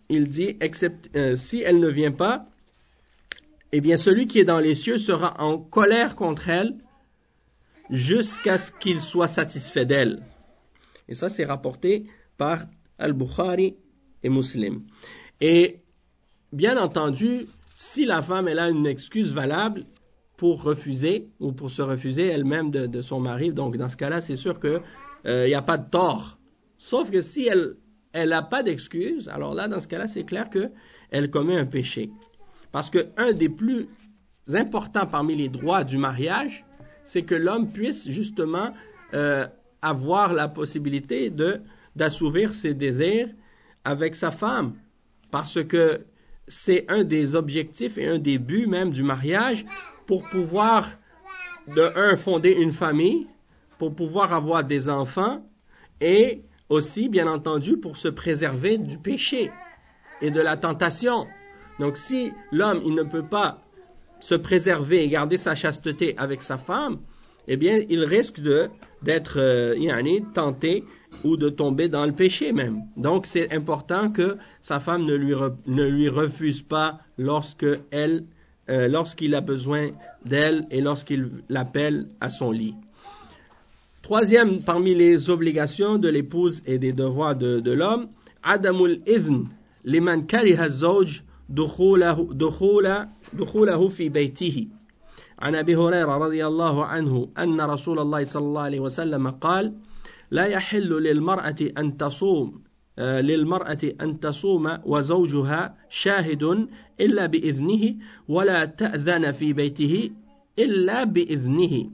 il dit, except, euh, si elle ne vient pas, eh bien, celui qui est dans les cieux sera en colère contre elle jusqu'à ce qu'il soit satisfait d'elle. Et ça, c'est rapporté par Al-Bukhari et Muslim. Et, bien entendu, si la femme, elle a une excuse valable pour refuser, ou pour se refuser elle-même de, de son mari, donc dans ce cas-là, c'est sûr qu'il n'y euh, a pas de tort. Sauf que si elle elle n'a pas d'excuse, alors là, dans ce cas-là, c'est clair qu'elle commet un péché. Parce qu'un des plus importants parmi les droits du mariage, c'est que l'homme puisse justement euh, avoir la possibilité de, d'assouvir ses désirs avec sa femme. Parce que c'est un des objectifs et un des buts même du mariage pour pouvoir, de un, fonder une famille, pour pouvoir avoir des enfants et aussi, bien entendu, pour se préserver du péché et de la tentation. Donc, si l'homme, il ne peut pas se préserver et garder sa chasteté avec sa femme, eh bien, il risque de, d'être euh, yani, tenté ou de tomber dans le péché même. Donc, c'est important que sa femme ne lui, re, ne lui refuse pas lorsque elle, euh, lorsqu'il a besoin d'elle et lorsqu'il l'appelle à son lit. Troisième, parmi les obligations de l'épouse et des devoirs de, de l'homme, Adamul Idhn liman kariha az-zawj dukhulahu dukhulahu fi baytihi. عن أبي هريرة رضي الله عنه أن رسول الله صلى الله عليه وسلم قال: لا يحل للمرأة أن تصوم للمرأة أن تصوم وزوجها شاهد إلا بإذنه ولا تأذن في بيته إلا بإذنه.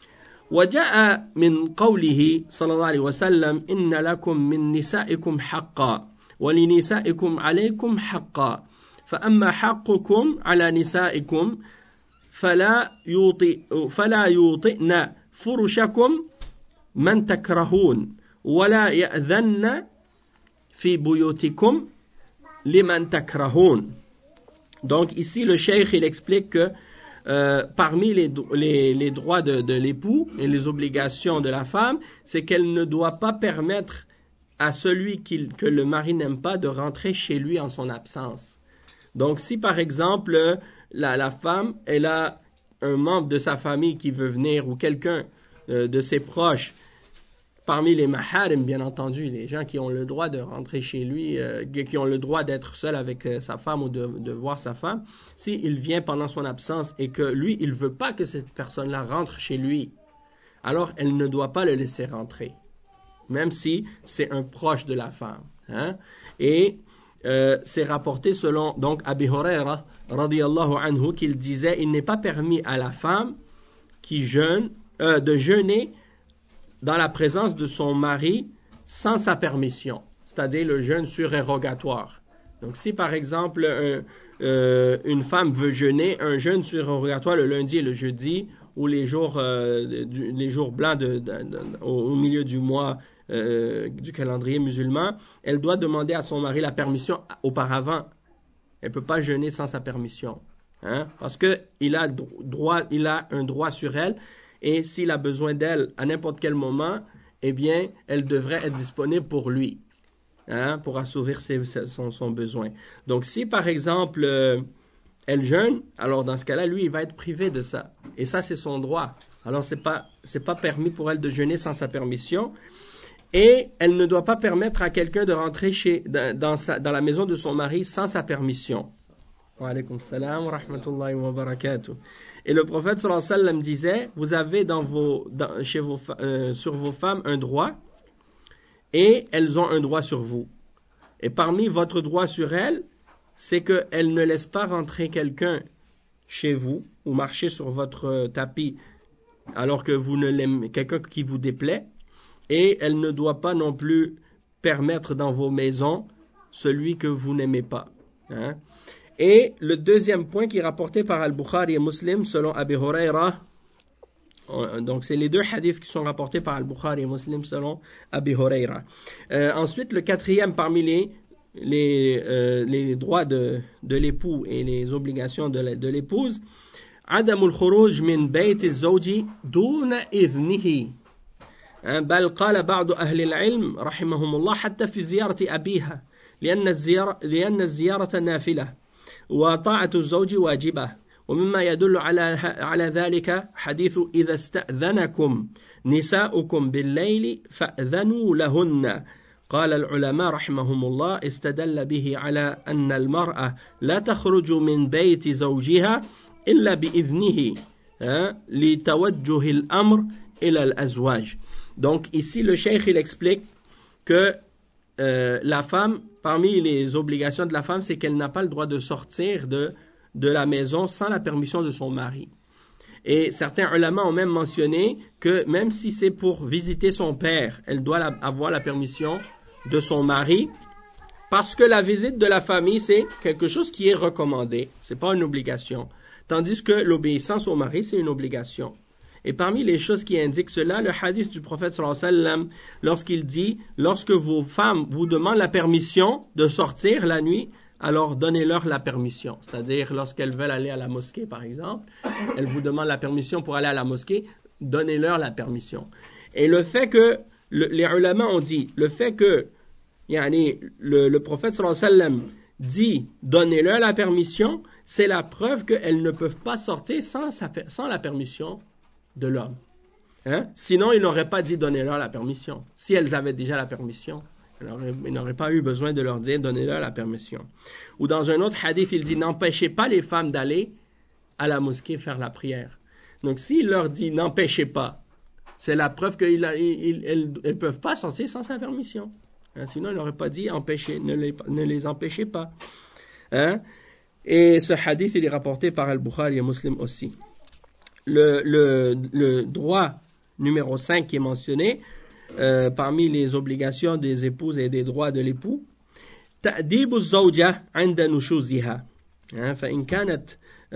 وجاء من قوله صلى الله عليه وسلم: إن لكم من نسائكم حقا ولنسائكم عليكم حقا فأما حقكم على نسائكم فلا يوطئ فلا يوطئن فرشكم من تكرهون ولا يأذن في بيوتكم لمن تكرهون. Donc ici le cheikh il explique que Euh, parmi les, les, les droits de, de l'époux et les obligations de la femme, c'est qu'elle ne doit pas permettre à celui qui, que le mari n'aime pas de rentrer chez lui en son absence. Donc, si par exemple, la, la femme, elle a un membre de sa famille qui veut venir ou quelqu'un euh, de ses proches, parmi les maharim, bien entendu, les gens qui ont le droit de rentrer chez lui, euh, qui ont le droit d'être seul avec euh, sa femme ou de, de voir sa femme, s'il vient pendant son absence et que lui, il ne veut pas que cette personne-là rentre chez lui, alors elle ne doit pas le laisser rentrer, même si c'est un proche de la femme. Hein? Et euh, c'est rapporté selon donc Abi Huraira, radiyallahu anhu, qu'il disait, il n'est pas permis à la femme qui jeûne, euh, de jeûner dans la présence de son mari sans sa permission, c'est-à-dire le jeûne surérogatoire. Donc si par exemple un, euh, une femme veut jeûner un jeûne surérogatoire le lundi et le jeudi ou les jours, euh, du, les jours blancs de, de, de, au, au milieu du mois euh, du calendrier musulman, elle doit demander à son mari la permission auparavant. Elle ne peut pas jeûner sans sa permission, hein, parce qu'il a, droit, il a un droit sur elle. Et s'il a besoin d'elle à n'importe quel moment, eh bien, elle devrait être disponible pour lui, hein, pour assouvir ses, son, son besoin. Donc, si par exemple, euh, elle jeûne, alors dans ce cas-là, lui, il va être privé de ça. Et ça, c'est son droit. Alors, c'est pas, c'est pas permis pour elle de jeûner sans sa permission. Et elle ne doit pas permettre à quelqu'un de rentrer chez, dans, dans, sa, dans la maison de son mari sans sa permission. Wa alaykum salam wa rahmatullahi wa barakatuh. Et le prophète sallallahu alayhi wa sallam disait, vous avez dans vos, dans, chez vos, euh, sur vos femmes un droit et elles ont un droit sur vous. Et parmi votre droit sur elles, c'est qu'elles ne laissent pas rentrer quelqu'un chez vous ou marcher sur votre tapis alors que vous ne l'aimez, quelqu'un qui vous déplaît, et elle ne doit pas non plus permettre dans vos maisons celui que vous n'aimez pas. Hein? Et le deuxième point qui est rapporté par Al-Bukhari et Muslim selon Abi Huraira, donc c'est les deux hadiths qui sont rapportés par Al-Bukhari et Muslim selon Abi Huraira. Euh, ensuite, le quatrième parmi les, les, euh, les droits de, de l'époux et les obligations de, de l'épouse, عدم الخروج من بيت الزوج دون إذنه. بل قال بعض أهل العلم رحمهم الله حتى في زيارة أبيها لأن الزيارة لأن الزيارة نافلة وطاعة الزوج واجبة ومما يدل على على ذلك حديث إذا استأذنكم نساؤكم بالليل فأذنوا لهن قال العلماء رحمهم الله استدل به على أن المرأة لا تخرج من بيت زوجها إلا بإذنه لتوجه الأمر إلى الأزواج. Donc ici le cheikh il explique que euh, la femme, parmi les obligations de la femme, c'est qu'elle n'a pas le droit de sortir de, de la maison sans la permission de son mari. Et certains ulama ont même mentionné que même si c'est pour visiter son père, elle doit la, avoir la permission de son mari, parce que la visite de la famille, c'est quelque chose qui est recommandé, c'est pas une obligation. Tandis que l'obéissance au mari, c'est une obligation. Et parmi les choses qui indiquent cela, le hadith du prophète sallallahu alayhi wa sallam, lorsqu'il dit, lorsque vos femmes vous demandent la permission de sortir la nuit, alors donnez-leur la permission. C'est-à-dire, lorsqu'elles veulent aller à la mosquée, par exemple, elles vous demandent la permission pour aller à la mosquée, donnez-leur la permission. Et le fait que, le, les ulama ont dit, le fait que, yani, le, le prophète sallallahu alayhi wa sallam dit, donnez-leur la permission, c'est la preuve qu'elles ne peuvent pas sortir sans, sa, sans la permission de l'homme. Hein? Sinon, il n'aurait pas dit donnez-leur la permission. Si elles avaient déjà la permission, il n'aurait pas eu besoin de leur dire donnez-leur la permission. Ou dans un autre hadith, il dit n'empêchez pas les femmes d'aller à la mosquée faire la prière. Donc, s'il leur dit n'empêchez pas, c'est la preuve qu'elles ne peuvent pas sortir sans sa permission. Hein? Sinon, il n'aurait pas dit empêchez, ne les, ne les empêchez pas. Hein? Et ce hadith, il est rapporté par Al-Bukhari et Muslim aussi. Le, le, le droit numéro cinq qui est mentionné euh, parmi les obligations des épouses et des droits de l'époux, تأديب الزوجة عند نشوزها فإن كانت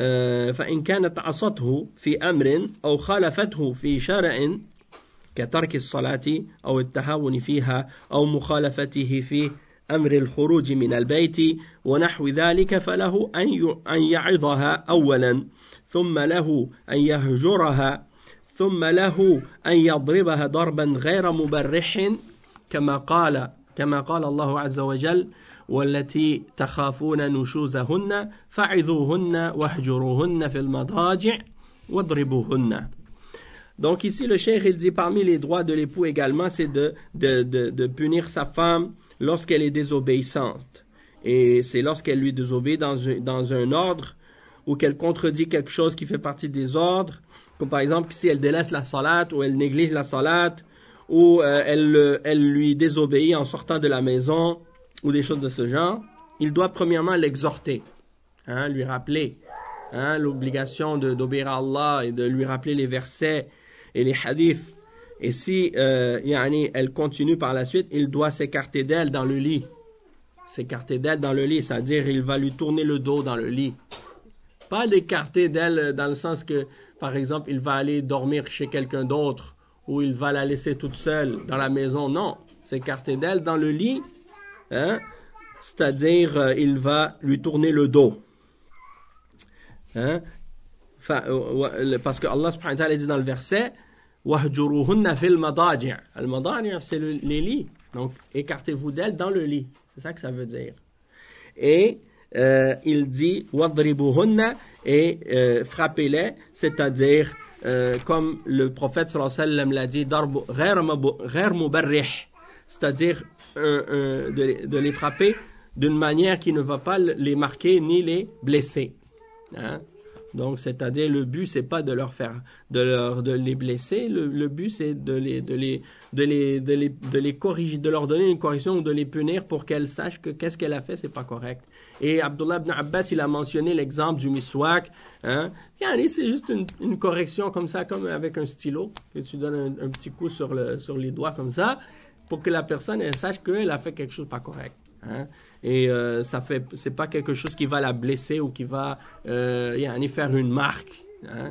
فإن كانت عصته في أمر أو خالفته في شرع كترك الصلاة أو التهاون فيها أو مخالفته في أمر الخروج من البيت ونحو ذلك فله أن يعظها أولا ثم له أن يهجرها ثم له أن يضربها ضربا غير مبرح كما قال كما قال الله عز وجل والتي تخافون نشوزهن فعظوهن واهجروهن في المضاجع واضربوهن. Donc ici le cheikh il dit parmi les droits de l'époux également c'est de, de, de, de punir sa femme lorsqu'elle est désobéissante. Et c'est lorsqu'elle lui désobéit dans un, dans un ordre ou qu'elle contredit quelque chose qui fait partie des ordres, comme par exemple si elle délaisse la salat ou elle néglige la salat ou euh, elle, elle lui désobéit en sortant de la maison ou des choses de ce genre, il doit premièrement l'exhorter, hein, lui rappeler hein, l'obligation de, d'obéir à Allah et de lui rappeler les versets et les hadiths. Et si euh, yani, elle continue par la suite, il doit s'écarter d'elle dans le lit. S'écarter d'elle dans le lit, c'est-à-dire il va lui tourner le dos dans le lit. Pas d'écarter d'elle dans le sens que, par exemple, il va aller dormir chez quelqu'un d'autre ou il va la laisser toute seule dans la maison. Non, s'écarter d'elle dans le lit, hein, c'est-à-dire euh, il va lui tourner le dos. Hein? Parce que Allah subhanahu wa ta'ala dit dans le verset وَهْجُرُوهُنَّ فِي الْمَضَاجِعِ. Al-madaji' c'est le, les lits. Donc, écartez-vous d'elle dans le lit. C'est ça que ça veut dire. Et euh, il dit وَضْرِبُوهُنَّ et euh, frappez-les, c'est-à-dire euh, comme le prophète sallallahu alayhi wa sallam l'a dit ضَرْبُ غَيْرَ مُبَرِّحٍ, c'est-à-dire euh, euh, de, de les frapper d'une manière qui ne va pas les marquer ni les blesser. Hein? Donc, c'est-à-dire, le but, c'est pas de leur faire, de leur, de les blesser. Le, le but, c'est de les, de les, de les, de les, de les corriger, de leur donner une correction ou de les punir pour qu'elles sachent que qu'est-ce qu'elle a fait, c'est pas correct. Et Abdullah ibn Abbas, il a mentionné l'exemple du miswak, hein. C'est juste une, une correction comme ça, comme avec un stylo, que tu donnes un, un petit coup sur le, sur les doigts comme ça, pour que la personne, elle sache qu'elle a fait quelque chose de pas correct. Hein? Et euh, ça fait, c'est pas quelque chose qui va la blesser ou qui va euh, faire une marque. Hein?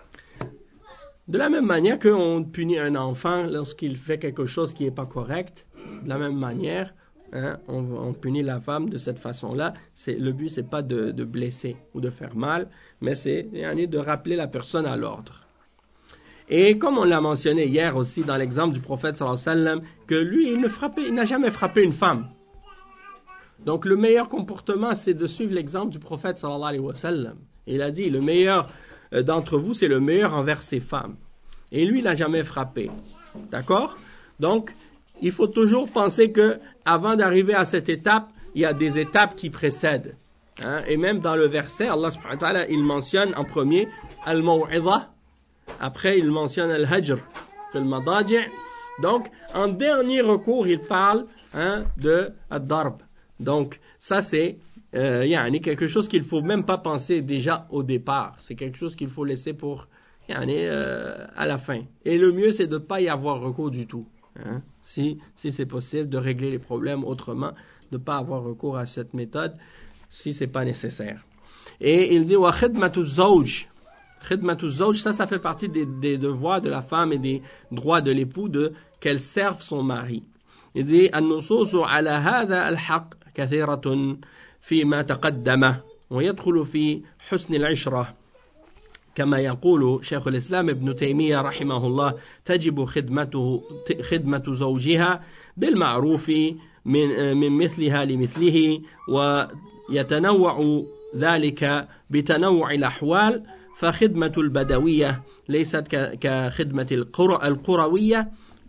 De la même manière qu'on punit un enfant lorsqu'il fait quelque chose qui est pas correct, de la même manière, hein, on, on punit la femme de cette façon-là. C'est, le but, c'est pas de, de blesser ou de faire mal, mais c'est de rappeler la personne à l'ordre. Et comme on l'a mentionné hier aussi dans l'exemple du prophète sallallahu alayhi wa sallam, que lui, il ne frappait, il n'a jamais frappé une femme. Donc le meilleur comportement, c'est de suivre l'exemple du prophète sallallahu alayhi wa sallam. Il a dit, le meilleur d'entre vous, c'est le meilleur envers ses femmes. Et lui, il n'a jamais frappé. D'accord? Donc, il faut toujours penser que avant d'arriver à cette étape, il y a des étapes qui précèdent. Hein? Et même dans le verset, Allah subhanahu wa ta'ala, il mentionne en premier al-maw'idha. Après, il mentionne al-hajr, fil madaji'. Donc, en dernier recours, il parle hein, de ad-darb. Donc, ça c'est euh, yani, quelque chose qu'il ne faut même pas penser déjà au départ. C'est quelque chose qu'il faut laisser pour yani, euh, à la fin. Et le mieux, c'est de ne pas y avoir recours du tout. Hein? Si, si c'est possible, de régler les problèmes autrement, de ne pas avoir recours à cette méthode, si ce n'est pas nécessaire. Et il dit, wa khidmatu zawj. Khidmatu zawj, ça, ça fait partie des, des devoirs de la femme et des droits de l'époux de qu'elle serve son mari. Il dit, النصوص على هذا الحق كثيرة فيما تقدم ويدخل في حسن العشرة كما يقول شيخ الإسلام ابن تيمية رحمه الله تجب خدمته خدمة زوجها بالمعروف من من مثلها لمثله ويتنوع ذلك بتنوع الأحوال فخدمة البدوية ليست كخدمة القروية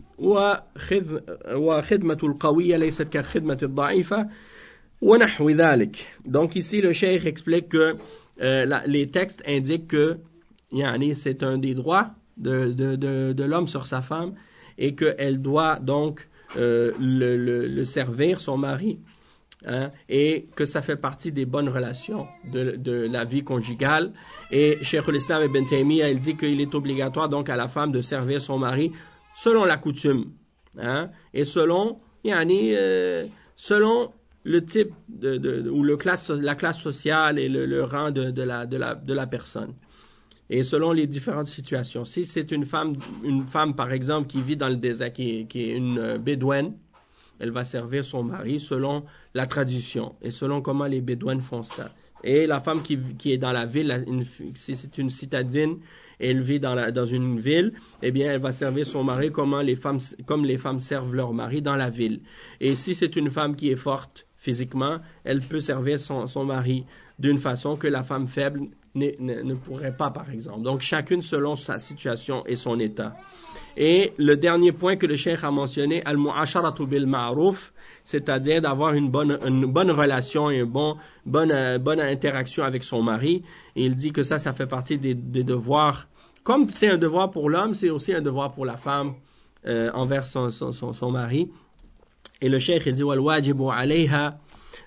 وخدمة القوية ليست كخدمة الضعيفة ونحو ذلك. Donc ici le cheikh explique que euh, la, les textes indiquent que yani, c'est un des droits de, de, de, de l'homme sur sa femme et qu'elle doit donc euh, le, le, le servir, son mari, hein, et que ça fait partie des bonnes relations de, de la vie conjugale. Et Cheikh l'Islam Ibn Taymiyyah, il dit qu'il est obligatoire donc à la femme de servir son mari selon la coutume, hein, et selon, yani, euh, selon le type de, de, de ou le classe, la classe sociale et le, le rang de, de, la, de, la, de la personne. Et selon les différentes situations. Si c'est une femme, une femme par exemple qui vit dans le désert, qui, qui est une euh, bédouine, elle va servir son mari selon la tradition et selon comment les bédouines font ça. Et la femme qui, qui est dans la ville, une, si c'est une citadine, elle vit dans, la, dans une ville, eh bien, elle va servir son mari comment les femmes, comme les femmes servent leur mari dans la ville. Et si c'est une femme qui est forte physiquement, elle peut servir son, son mari d'une façon que la femme faible ne, ne, ne pourrait pas, par exemple. Donc, chacune selon sa situation et son état. Et le dernier point que le cheikh a mentionné, al-mu'asharatu bil ma'ruf, c'est-à-dire d'avoir une bonne, une bonne relation et une bon, bonne, euh, bonne interaction avec son mari. Et il dit que ça, ça fait partie des, des devoirs. Comme c'est un devoir pour l'homme, c'est aussi un devoir pour la femme euh, envers son, son, son, son mari. Et le cheikh, il dit, wal wajibu alayha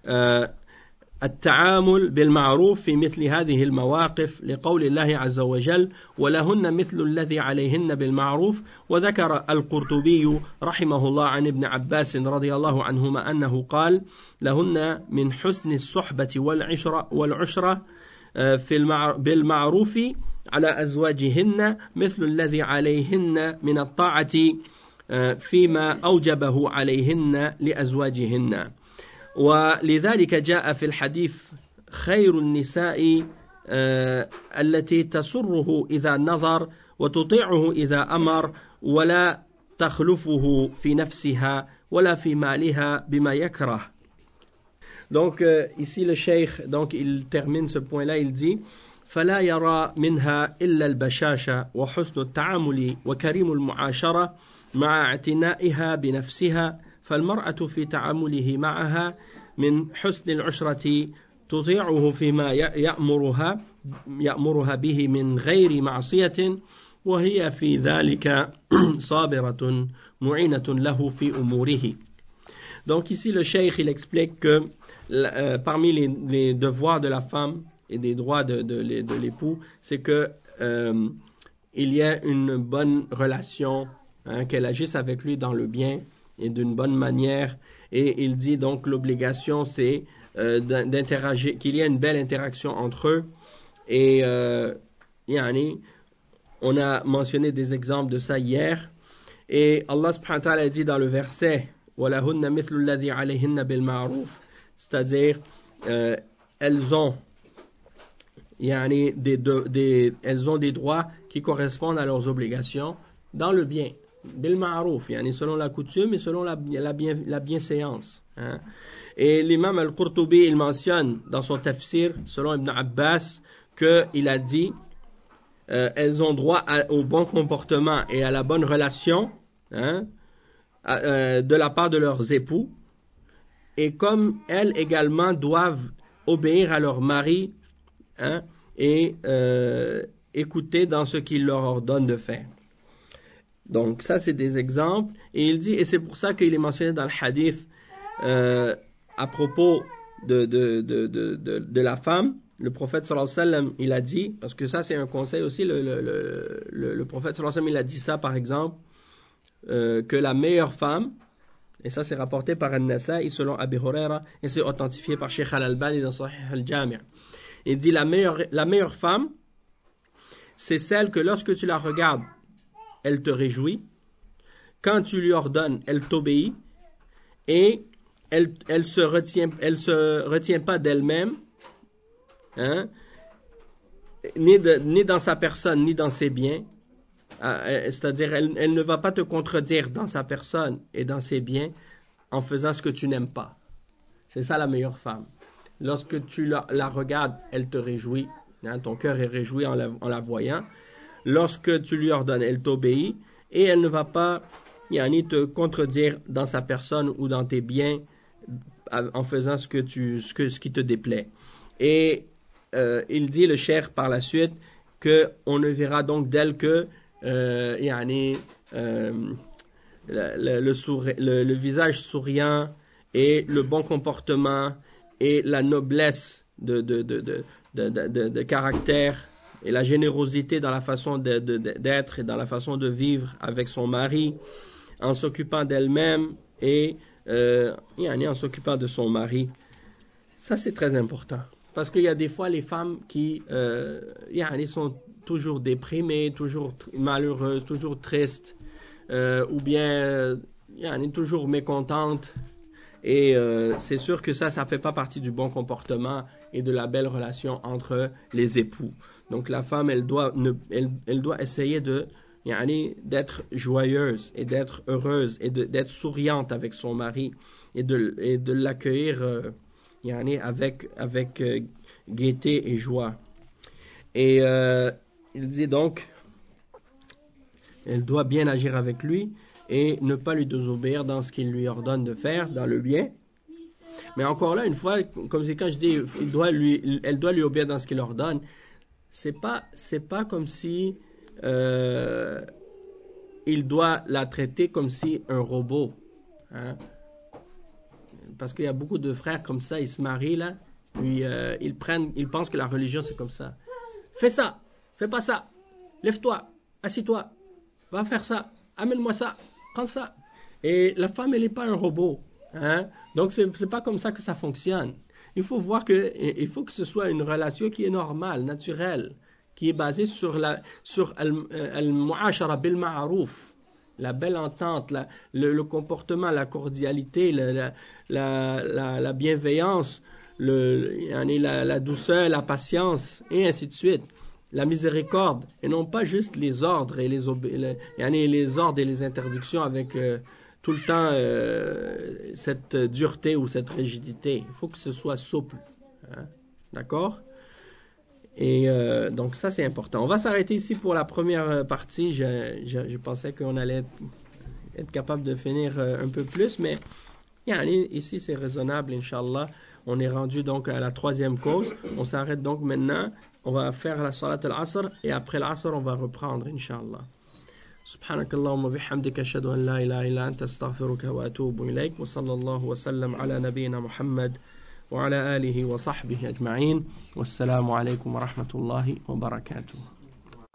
التعامل بالمعروف في مثل هذه المواقف لقول الله عز وجل ولهن مثل الذي عليهن بالمعروف. وذكر القرطبي رحمه الله عن ابن عباس رضي الله عنهما أنه قال لهن من حسن الصحبة والعشرة, والعشرة في المع... بالمعروف على أزواجهن مثل الذي عليهن من الطاعة فيما أوجبه عليهن لأزواجهن. ولذلك جاء في الحديث خير النساء آه التي تسره إذا نظر وتطيعه إذا أمر ولا تخلفه في نفسها ولا في مالها بما يكره. Donc euh, ici le cheikh, donc il termine ce point-là, il dit فلا يرى منها إلا البشاشة وحسن التعامل وكريم المعاشرة مع اعتنائها بنفسها. فالمرأة في تعامله معها من حسن العشرة تطيعه فيما يأمرها يأمرها به من غير معصية وهي في ذلك صابرة معينة له في أموره. Donc ici le cheikh il explique que euh, parmi les, les devoirs de la femme et des droits de, de, de, de l'époux, c'est que euh, il y a une bonne relation, hein, qu'elle agisse avec lui dans le bien et d'une bonne manière. Et il dit donc l'obligation c'est euh, d'interagir, qu'il y ait une belle interaction entre eux. Et euh, yani, on a mentionné des exemples de ça hier. Et Allah subhanahu wa ta'ala dit dans le verset وَلَهُنَّ مِثْلُ الَّذِي عَلَيْهِنَّ بِالْمَعْرُوفِ, c'est-à-dire euh, elles ont yani, des, de, des, elles ont des droits qui correspondent à leurs obligations dans le bien. bil ma'rouf, yani selon la coutume et selon la, la, bien, la bienséance. Hein. Et l'imam al-Qurtubi, il mentionne dans son tafsir, selon Ibn Abbas, qu'il a dit euh, elles ont droit à, au bon comportement et à la bonne relation, hein, à, euh, de la part de leurs époux, et comme elles également doivent obéir à leur mari, hein, et euh, écouter dans ce qu'il leur ordonne de faire. Donc ça c'est des exemples, et il dit, et c'est pour ça qu'il est mentionné dans le hadith euh, à propos de, de, de, de, de, de la femme. Le prophète sallallahu alayhi wa sallam, il a dit, parce que ça c'est un conseil aussi, le, le, le, le, le prophète sallallahu alayhi wa sallam, il a dit ça par exemple, euh, que la meilleure femme, et ça c'est rapporté par An-Nasa'i selon Abi Huraira, et c'est authentifié par Cheikh Al-Albani dans Sahih Al-Jami'. Il dit la meilleure, la meilleure femme, c'est celle que lorsque tu la regardes, elle te réjouit, quand tu lui ordonnes, elle t'obéit, et elle, elle se retient, elle se retient pas d'elle-même, hein, ni, de, ni dans sa personne, ni dans ses biens. C'est-à-dire, elle, elle ne va pas te contredire dans sa personne et dans ses biens en faisant ce que tu n'aimes pas. C'est ça la meilleure femme. Lorsque tu la, la regardes, elle te réjouit. Hein, ton cœur est réjoui en la, en la voyant. Lorsque tu lui ordonnes, elle t'obéit. Et elle ne va pas yani, te contredire dans sa personne ou dans tes biens en faisant ce, que tu, ce, que, ce qui te déplaît. Et euh, il dit, le cheikh, par la suite, qu'on ne verra donc d'elle que Euh, yani, euh, le, le, le, souri- le, le visage souriant et le bon comportement et la noblesse de, de, de, de, de, de, de, de caractère et la générosité dans la façon de, de, de, d'être et dans la façon de vivre avec son mari en s'occupant d'elle-même et euh, yani, en s'occupant de son mari. Ça c'est très important parce qu'il y a des fois les femmes qui euh, yani, sont toujours déprimée, toujours tr- malheureuse, toujours triste, euh, ou bien euh, yani, toujours mécontente. Et euh, c'est sûr que ça, ça fait pas partie du bon comportement et de la belle relation entre les époux. Donc la femme, elle doit, ne, elle, elle doit essayer de, yani, d'être joyeuse et d'être heureuse et de, d'être souriante avec son mari et de, et de l'accueillir euh, yani, avec, avec euh, gaieté et joie. Et euh, il dit donc, elle doit bien agir avec lui et ne pas lui désobéir dans ce qu'il lui ordonne de faire, dans le bien. Mais encore là, une fois, comme c'est quand je dis, il doit lui, elle doit lui obéir dans ce qu'il ordonne, c'est pas, c'est pas comme si euh, il doit la traiter comme si un robot. Hein? Parce qu'il y a beaucoup de frères comme ça, ils se marient là, puis euh, ils prennent, ils pensent que la religion c'est comme ça. Fais ça! Fais pas ça. Lève-toi. Assis-toi. Va faire ça. Amène-moi ça. Prends ça. Et la femme, elle n'est pas un robot. Hein? Donc, c'est, c'est pas comme ça que ça fonctionne. Il faut voir que, il faut que ce soit une relation qui est normale, naturelle, qui est basée sur la, sur al-mu'ashara bil ma'rouf, la belle entente, la, le, le comportement, la cordialité, la, la, la, la, la bienveillance, le, la, la douceur, la patience, et ainsi de suite. La miséricorde, et non pas juste les ordres et les, obé- les, les ordres et les interdictions avec euh, tout le temps euh, cette dureté ou cette rigidité. Il faut que ce soit souple. Hein? D'accord? Et euh, donc ça c'est important. On va s'arrêter ici pour la première partie. Je, je, je pensais qu'on allait être, être capable de finir euh, un peu plus, mais yani, ici c'est raisonnable, Inch'Allah. On est rendu donc à la troisième cause. On s'arrête donc maintenant. On va faire la salat al-asr et après l'asr on va reprendre Inch'Allah. سبحانك اللهم وبحمدك أشهد أن لا إله إلا أنت أستغفرك وأتوب إليك وصلى الله وسلم على نبينا محمد وعلى آله وصحبه أجمعين والسلام عليكم ورحمة الله وبركاته.